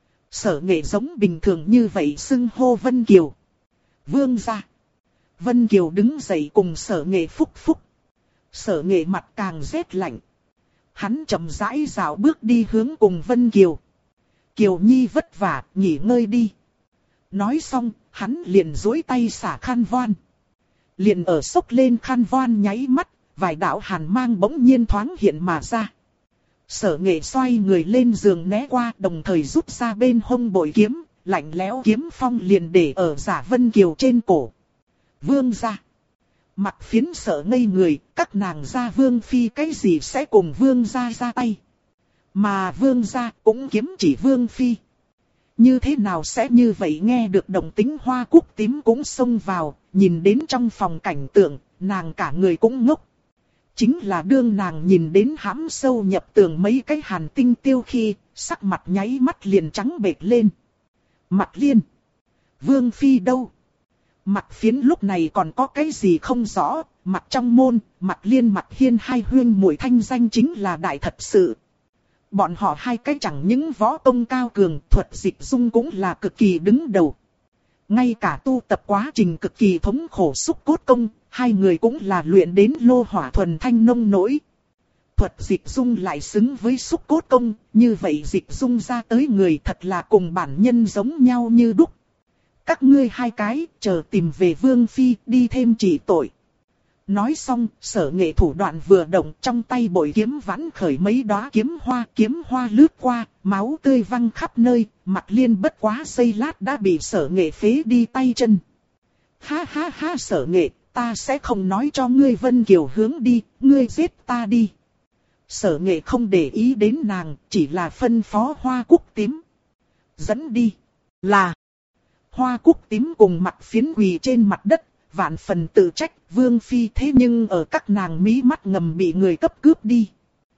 Sở Nghệ giống bình thường như vậy xưng hô Vân Kiều. Vương gia. Vân Kiều đứng dậy cùng Sở Nghệ phúc phúc. Sở Nghệ mặt càng rét lạnh. Hắn chậm rãi dạo bước đi hướng cùng Vân Kiều. Kiều Nhi vất vả, nghỉ ngơi đi. Nói xong, hắn liền duỗi tay xả khăn voan. Liền ở xốc lên khăn voan nháy mắt, vài đạo hàn mang bỗng nhiên thoáng hiện mà ra. Sở Nghệ xoay người lên giường né qua, đồng thời rút ra bên hông bội kiếm, lạnh lẽo kiếm phong liền để ở giả Vân Kiều trên cổ. Vương gia. Mặt Phiến sợ ngây người, các nàng gia Vương Phi cái gì sẽ cùng Vương gia ra tay. Mà Vương gia cũng kiếm chỉ Vương Phi. Như thế nào sẽ như vậy? Nghe được động tĩnh Hoa Cúc Tím cũng xông vào, nhìn đến trong phòng cảnh tượng, nàng cả người cũng ngốc. Chính là đương nàng nhìn đến hãm sâu nhập tường mấy cái hàn tinh tiêu khi, sắc mặt nháy mắt liền trắng bệch lên. Mặt Liên. Vương Phi đâu? Mặt Phiến lúc này còn có cái gì không rõ, mặt trong môn, Mặt Liên Mặt Hiên hai huyên muội thanh danh chính là đại thật sự. Bọn họ hai cái chẳng những võ công cao cường, thuật dịch dung cũng là cực kỳ đứng đầu. Ngay cả tu tập quá trình cực kỳ thống khổ xúc cốt công, hai người cũng là luyện đến lô hỏa thuần thanh nông nỗi. Thuật dịch dung lại xứng với xúc cốt công, như vậy dịch dung ra tới người thật là cùng bản nhân giống nhau như đúc. Các ngươi hai cái, chờ tìm về Vương Phi, đi thêm trị tội. Nói xong, Sở Nghệ thủ đoạn vừa động, trong tay bội kiếm vãn khởi mấy đóa kiếm hoa lướt qua, máu tươi văng khắp nơi, Mặt Liên bất quá giây lát đã bị Sở Nghệ phế đi tay chân. Ha ha ha, Sở Nghệ, ta sẽ không nói cho ngươi Vân Kiều hướng đi, ngươi giết ta đi. Sở Nghệ không để ý đến nàng, chỉ là phân phó Hoa Cúc Tím. Dẫn đi. Là. Hoa Cúc Tím cùng Mặc Phiến quỳ trên mặt đất, vạn phần tự trách. Vương phi thế nhưng ở các nàng mí mắt ngầm bị người cấp cướp đi.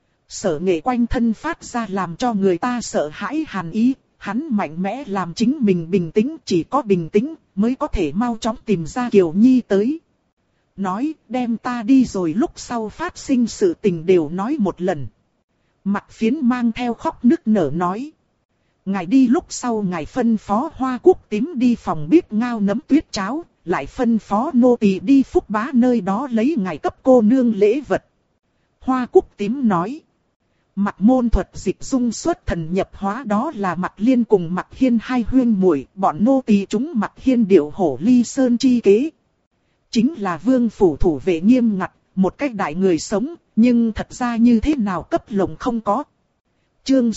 Sở Nghệ quanh thân phát ra làm cho người ta sợ hãi hàn ý. Hắn mạnh mẽ làm chính mình bình tĩnh, chỉ có bình tĩnh mới có thể mau chóng tìm ra Kiều Nhi tới. Nói đem ta đi rồi lúc sau phát sinh sự tình đều nói một lần. Mặc Phiến mang theo khóc nức nở nói. Ngài đi lúc sau ngài phân phó Hoa Cúc Tím đi phòng bếp ngao nấm tuyết cháo, lại phân phó nô tỳ đi Phúc Bá nơi đó lấy ngài cấp cô nương lễ vật. Hoa Cúc Tím nói. Mặc môn thuật dịch dung xuất thần nhập hóa đó là Mặc Liên cùng Mặc Hiên hai huyên muội, bọn nô tỳ chúng Mặc Hiên điệu hổ ly sơn chi kế. Chính là vương phủ thủ vệ nghiêm ngặt, một cách đại người sống, nhưng thật ra như thế nào cấp lồng không có. Chương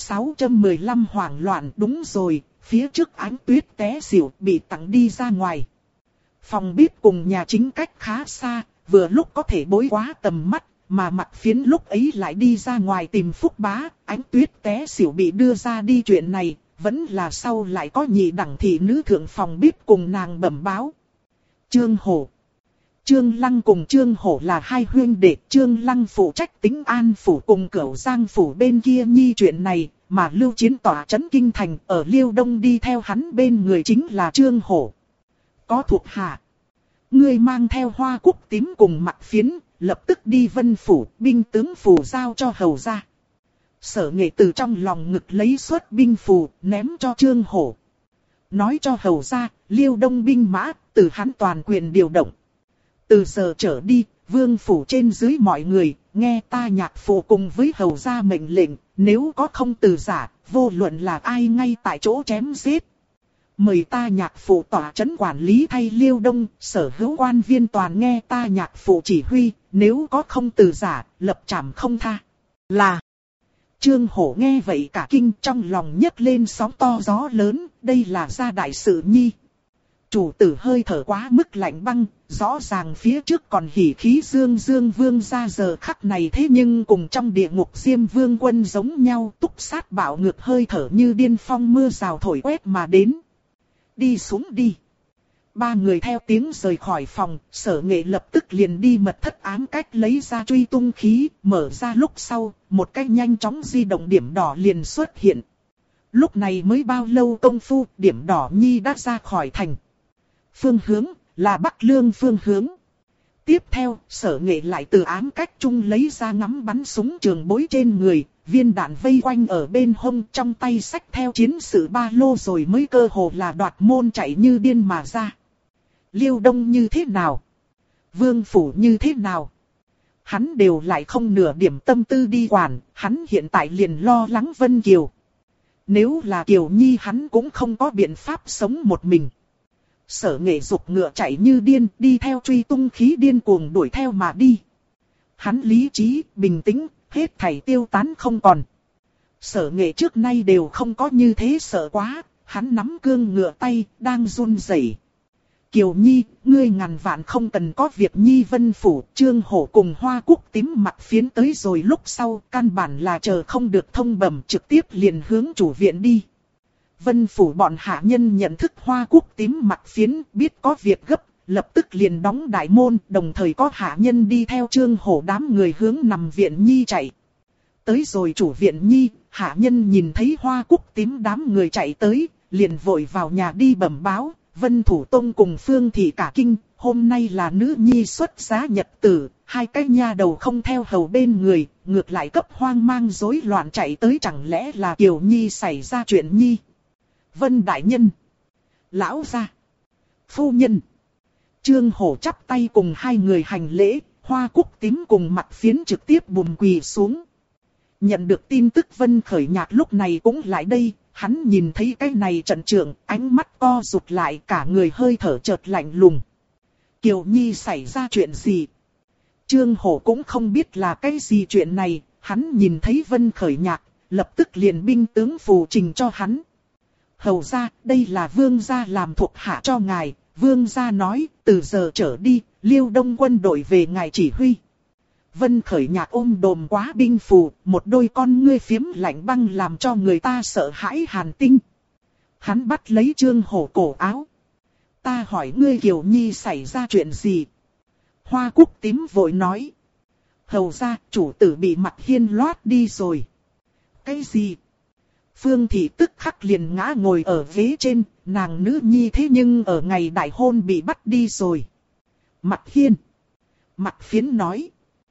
615 hoảng loạn. Đúng rồi, phía trước Ánh Tuyết té xỉu bị tặng đi ra ngoài. Phòng bếp cùng nhà chính cách khá xa, vừa lúc có thể bối quá tầm mắt, mà Mặc Phiến lúc ấy lại đi ra ngoài tìm Phúc Bá. Ánh Tuyết té xỉu bị đưa ra đi chuyện này, vẫn là sau lại có nhị đẳng thị nữ thượng phòng bếp cùng nàng bẩm báo. Trương Hổ, Trương Lăng cùng Trương Hổ là hai huynh đệ. Trương Lăng phụ trách Tĩnh An phủ cùng Cửu Giang phủ bên kia nhi chuyện này, mà Lưu Chiến tỏa trấn kinh thành, ở Liêu Đông đi theo hắn bên người chính là Trương Hổ. Có thuộc hạ, ngươi mang theo Hoa Cúc Tím cùng Mặc Phiến, lập tức đi Vân phủ, binh tướng phủ giao cho hầu gia. Sở Nghệ từ trong lòng ngực lấy xuất binh phù, ném cho Trương Hổ. Nói cho hầu gia, Liêu Đông binh mã, từ hắn toàn quyền điều động. Từ giờ trở đi, vương phủ trên dưới mọi người, nghe ta nhạc phụ cùng với hầu gia mệnh lệnh, nếu có không từ giả, vô luận là ai ngay tại chỗ chém giết. Mời ta nhạc phụ tỏa trấn quản lý thay Liêu Đông, sở hữu quan viên toàn nghe ta nhạc phụ chỉ huy, nếu có không từ giả, lập trảm không tha. Là. Trương Hổ nghe vậy cả kinh, trong lòng nhấc lên sóng to gió lớn, đây là gia đại sự nhi. Chủ tử hơi thở quá mức lạnh băng, rõ ràng phía trước còn hỉ khí dương dương vương ra giờ khắc này thế nhưng cùng trong địa ngục Diêm Vương quân giống nhau, túc sát bạo ngược hơi thở như điên phong mưa rào thổi quét mà đến. Đi xuống đi. Ba người theo tiếng rời khỏi phòng, Sở Nghệ lập tức liền đi mật thất ám cách lấy ra truy tung khí, mở ra lúc sau, một cách nhanh chóng di động điểm đỏ liền xuất hiện. Lúc này mới bao lâu công phu, điểm đỏ nhi đã ra khỏi thành. Phương hướng là Bắc Lương phương hướng. Tiếp theo, Sở Nghệ lại từ ám cách trung lấy ra ngắm bắn súng trường bối trên người, viên đạn vây quanh ở bên hông, trong tay xách theo chiến sự ba lô rồi mới cơ hồ là đoạt môn chạy như điên mà ra. Liêu Đông như thế nào? Vương phủ như thế nào? Hắn đều lại không nửa điểm tâm tư đi quản, hắn hiện tại liền lo lắng Vân Kiều. Nếu là Kiều Nhi hắn cũng không có biện pháp sống một mình. Sở Nghệ dục ngựa chạy như điên, đi theo truy tung khí điên cuồng đuổi theo mà đi. Hắn lý trí, bình tĩnh, hết thảy tiêu tán không còn. Sở Nghệ trước nay đều không có như thế sợ quá, hắn nắm cương ngựa tay, đang run rẩy. Kiều Nhi, ngươi ngàn vạn không cần có việc Nhi Vân phủ. Trương Hổ cùng Hoa Cúc Tím Mặc Phiến tới rồi lúc sau, căn bản là chờ không được thông bẩm, trực tiếp liền hướng chủ viện đi. Vân phủ bọn hạ nhân nhận thức Hoa Cúc Tím Mặc Phiến, biết có việc gấp, lập tức liền đóng đại môn, đồng thời có hạ nhân đi theo Trương Hổ đám người hướng nằm viện Nhi chạy. Tới rồi chủ viện Nhi, hạ nhân nhìn thấy Hoa Cúc Tím đám người chạy tới, liền vội vào nhà đi bẩm báo. Vân Thủ Tông cùng Phương Thị cả kinh, hôm nay là nữ nhi xuất giá nhật tử, hai cái nha đầu không theo hầu bên người, ngược lại cấp hoang mang rối loạn chạy tới, chẳng lẽ là Kiều Nhi xảy ra chuyện nhi. Vân đại nhân, lão gia, phu nhân. Trương Hổ chắp tay cùng hai người hành lễ, Hoa Cúc Tím cùng Mặc Phiến trực tiếp bùm quỳ xuống. Nhận được tin tức Vân Khởi Nhạc lúc này cũng lại đây. Hắn nhìn thấy cái này trận trưởng, ánh mắt co rụt lại, cả người hơi thở chợt lạnh lùng. Kiều Nhi xảy ra chuyện gì? Trương Hổ cũng không biết là cái gì chuyện này, hắn nhìn thấy Vân Khởi Nhạc, lập tức liền binh tướng phù trình cho hắn. Hầu ra, đây là vương gia làm thuộc hạ cho ngài, vương gia nói, từ giờ trở đi, Liêu Đông quân đội về ngài chỉ huy. Vân Khởi Nhạc ôm đồm quá binh phù, một đôi con ngươi phiếm lạnh băng làm cho người ta sợ hãi hàn tinh. Hắn bắt lấy Trương Hổ cổ áo. Ta hỏi ngươi Kiều Nhi xảy ra chuyện gì? Hoa Cúc tím vội nói. Hầu ra, chủ tử bị Mặt Hiên loát đi rồi. Cái gì? Phương Thị tức khắc liền ngã ngồi ở ghế trên, nàng nữ nhi thế nhưng ở ngày đại hôn bị bắt đi rồi. Mặt Hiên. Mặt Phiến nói.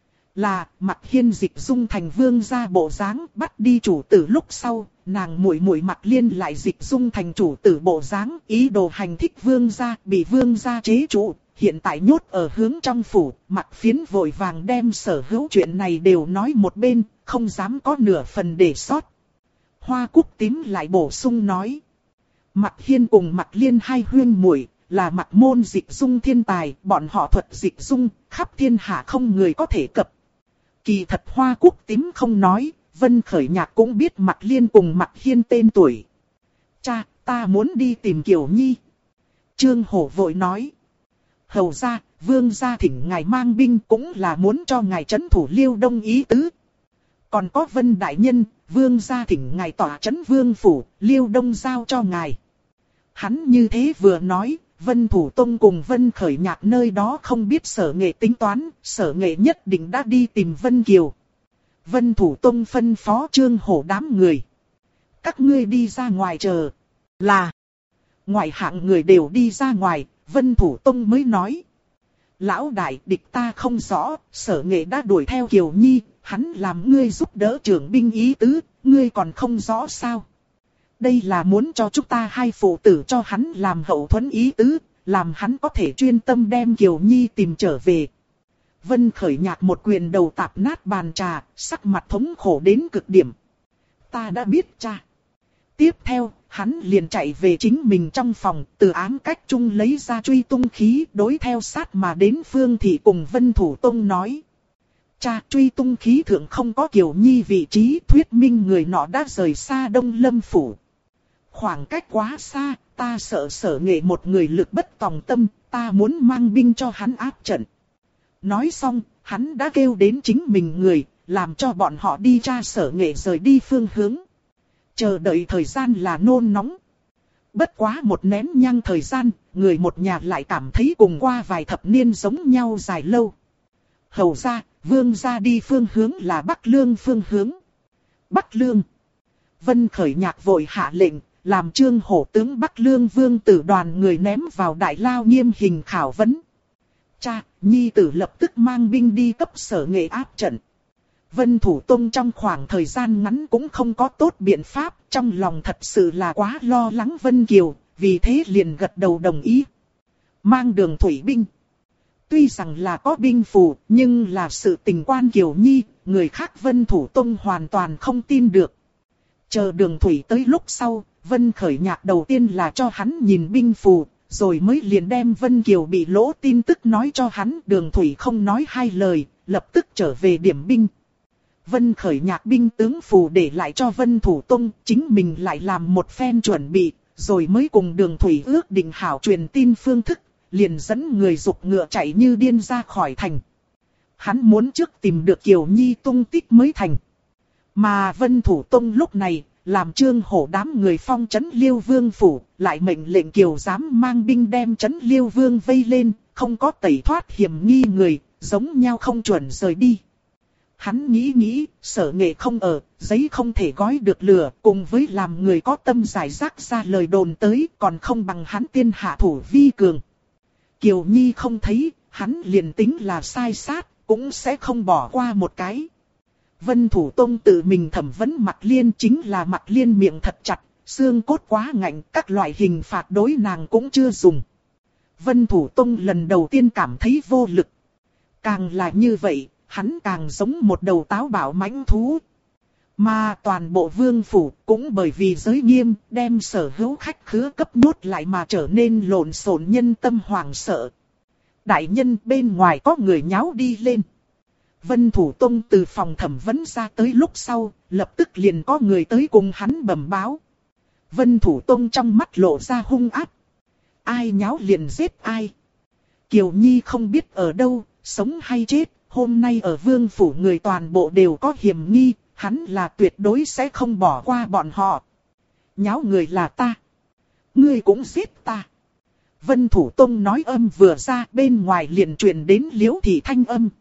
Là, Mặt Hiên dịch dung thành vương gia bộ dáng, bắt đi chủ tử lúc sau, nàng muội muội Mặt Liên lại dịch dung thành chủ tử bộ dáng, ý đồ hành thích vương gia, bị vương gia chế trụ, hiện tại nhốt ở hướng trong phủ. Mặt Phiến vội vàng đem sở hữu chuyện này đều nói một bên, không dám có nửa phần để sót. Hoa Cúc tím lại bổ sung nói. Mặt Hiên cùng Mặt Liên hai huyên muội là Mặt môn dịch dung thiên tài, bọn họ thuật dịch dung, khắp thiên hạ không người có thể cập. Kỳ thật Hoa Cúc tím không nói, Vân Khởi Nhạc cũng biết Mặt Liên cùng Mặt Hiên tên tuổi. Cha, ta muốn đi tìm Kiều Nhi. Trương Hổ vội nói. Hầu ra, vương gia thỉnh ngài mang binh cũng là muốn cho ngài trấn thủ Liêu Đông ý tứ. Còn có Vân đại nhân, vương gia thỉnh ngài tỏa trấn vương phủ, Liêu Đông giao cho ngài. Hắn như thế vừa nói, Vân Thủ Tông cùng Vân Khởi Nhạc nơi đó không biết Sở Nghệ tính toán, Sở Nghệ nhất định đã đi tìm Vân Kiều. Vân Thủ Tông phân phó Trương Hổ đám người. Các ngươi đi ra ngoài chờ. Là. Ngoại hạng người đều đi ra ngoài, Vân Thủ Tông mới nói. Lão đại, địch ta không rõ, Sở Nghệ đã đuổi theo Kiều Nhi, hắn làm ngươi giúp đỡ trưởng binh ý tứ, ngươi còn không rõ sao? Đây là muốn cho chúng ta hai phụ tử cho hắn làm hậu thuẫn ý tứ, làm hắn có thể chuyên tâm đem Kiều Nhi tìm trở về. Vân Khởi Nhạc một quyền đầu tạp nát bàn trà, sắc mặt thống khổ đến cực điểm. Ta đã biết cha. Tiếp theo, hắn liền chạy về chính mình trong phòng, từ ám cách trung lấy ra truy tung khí, đối theo sát mà đến Phương Thị cùng Vân Thủ Tông nói. Cha, truy tung khí thượng không có Kiều Nhi vị trí, thuyết minh người nọ đã rời xa Đông Lâm phủ. Khoảng cách quá xa, ta sợ Sở Nghệ một người lực bất tòng tâm, ta muốn mang binh cho hắn áp trận. Nói xong, hắn đã kêu đến chính mình người, làm cho bọn họ đi tra Sở Nghệ rời đi phương hướng. Chờ đợi thời gian là nôn nóng. Bất quá một nén nhang thời gian, người một nhà lại cảm thấy cùng qua vài thập niên giống nhau dài lâu. Hầu ra, vương ra đi phương hướng là Bắc Lương phương hướng. Bắc Lương. Vân Khởi Nhạc vội hạ lệnh, làm Trương Hổ tướng Bắc Lương vương tử đoàn người ném vào đại lao nghiêm hình khảo vấn. Cha, nhi tử lập tức mang binh đi cấp Sở Nghệ áp trận. Vân Thủ Tông trong khoảng thời gian ngắn cũng không có tốt biện pháp, trong lòng thật sự là quá lo lắng Vân Kiều, vì thế liền gật đầu đồng ý. Mang đường thủy binh. Tuy rằng là có binh phù, nhưng là sự tình quan Kiều Nhi, người khác Vân Thủ Tông hoàn toàn không tin được. Chờ đường thủy tới lúc sau, Vân Khởi Nhạc đầu tiên là cho hắn nhìn binh phù, rồi mới liền đem Vân Kiều bị lỗ tin tức nói cho hắn. Đường thủy không nói hai lời, lập tức trở về điểm binh. Vân Khởi Nhạc binh tướng phù để lại cho Vân Thủ Tông, chính mình lại làm một phen chuẩn bị, rồi mới cùng đường thủy ước định hảo truyền tin phương thức, liền dẫn người dục ngựa chạy như điên ra khỏi thành. Hắn muốn trước tìm được Kiều Nhi tung tích mới thành. Mà Vân Thủ Tông lúc này, làm Trương Hổ đám người phong trấn Liêu Vương phủ, lại mệnh lệnh Kiều dám mang binh đem trấn Liêu Vương vây lên, không có tẩy thoát hiểm nghi người, giống nhau không chuẩn rời đi. Hắn nghĩ, Sở Nghệ không ở, giấy không thể gói được lửa, cùng với làm người có tâm giải rác ra lời đồn tới, còn không bằng hắn tiên hạ thủ vi cường. Kiều Nhi không thấy, hắn liền tính là sai sát, cũng sẽ không bỏ qua một cái. Vân Thủ Tông tự mình thẩm vấn Mặt Liên, chính là Mặt Liên miệng thật chặt, xương cốt quá ngạnh, các loại hình phạt đối nàng cũng chưa dùng. Vân Thủ Tông lần đầu tiên cảm thấy vô lực. Càng là như vậy, hắn càng giống một đầu táo bạo mãnh thú. Mà toàn bộ vương phủ cũng bởi vì giới nghiêm, đem sở hữu khách khứa cấp nhốt lại mà trở nên lộn xộn, nhân tâm hoảng sợ. Đại nhân, bên ngoài có người nháo đi lên. Vân Thủ Tông từ phòng thẩm vấn ra tới lúc sau, lập tức liền có người tới cùng hắn bẩm báo. Vân Thủ Tông trong mắt lộ ra hung ác. Ai nháo liền giết ai. Kiều Nhi không biết ở đâu, sống hay chết, hôm nay ở vương phủ người toàn bộ đều có hiểm nghi, hắn là tuyệt đối sẽ không bỏ qua bọn họ. Nháo người là ta. Ngươi cũng giết ta. Vân Thủ Tông nói âm vừa ra, bên ngoài liền truyền đến Liễu Thị thanh âm.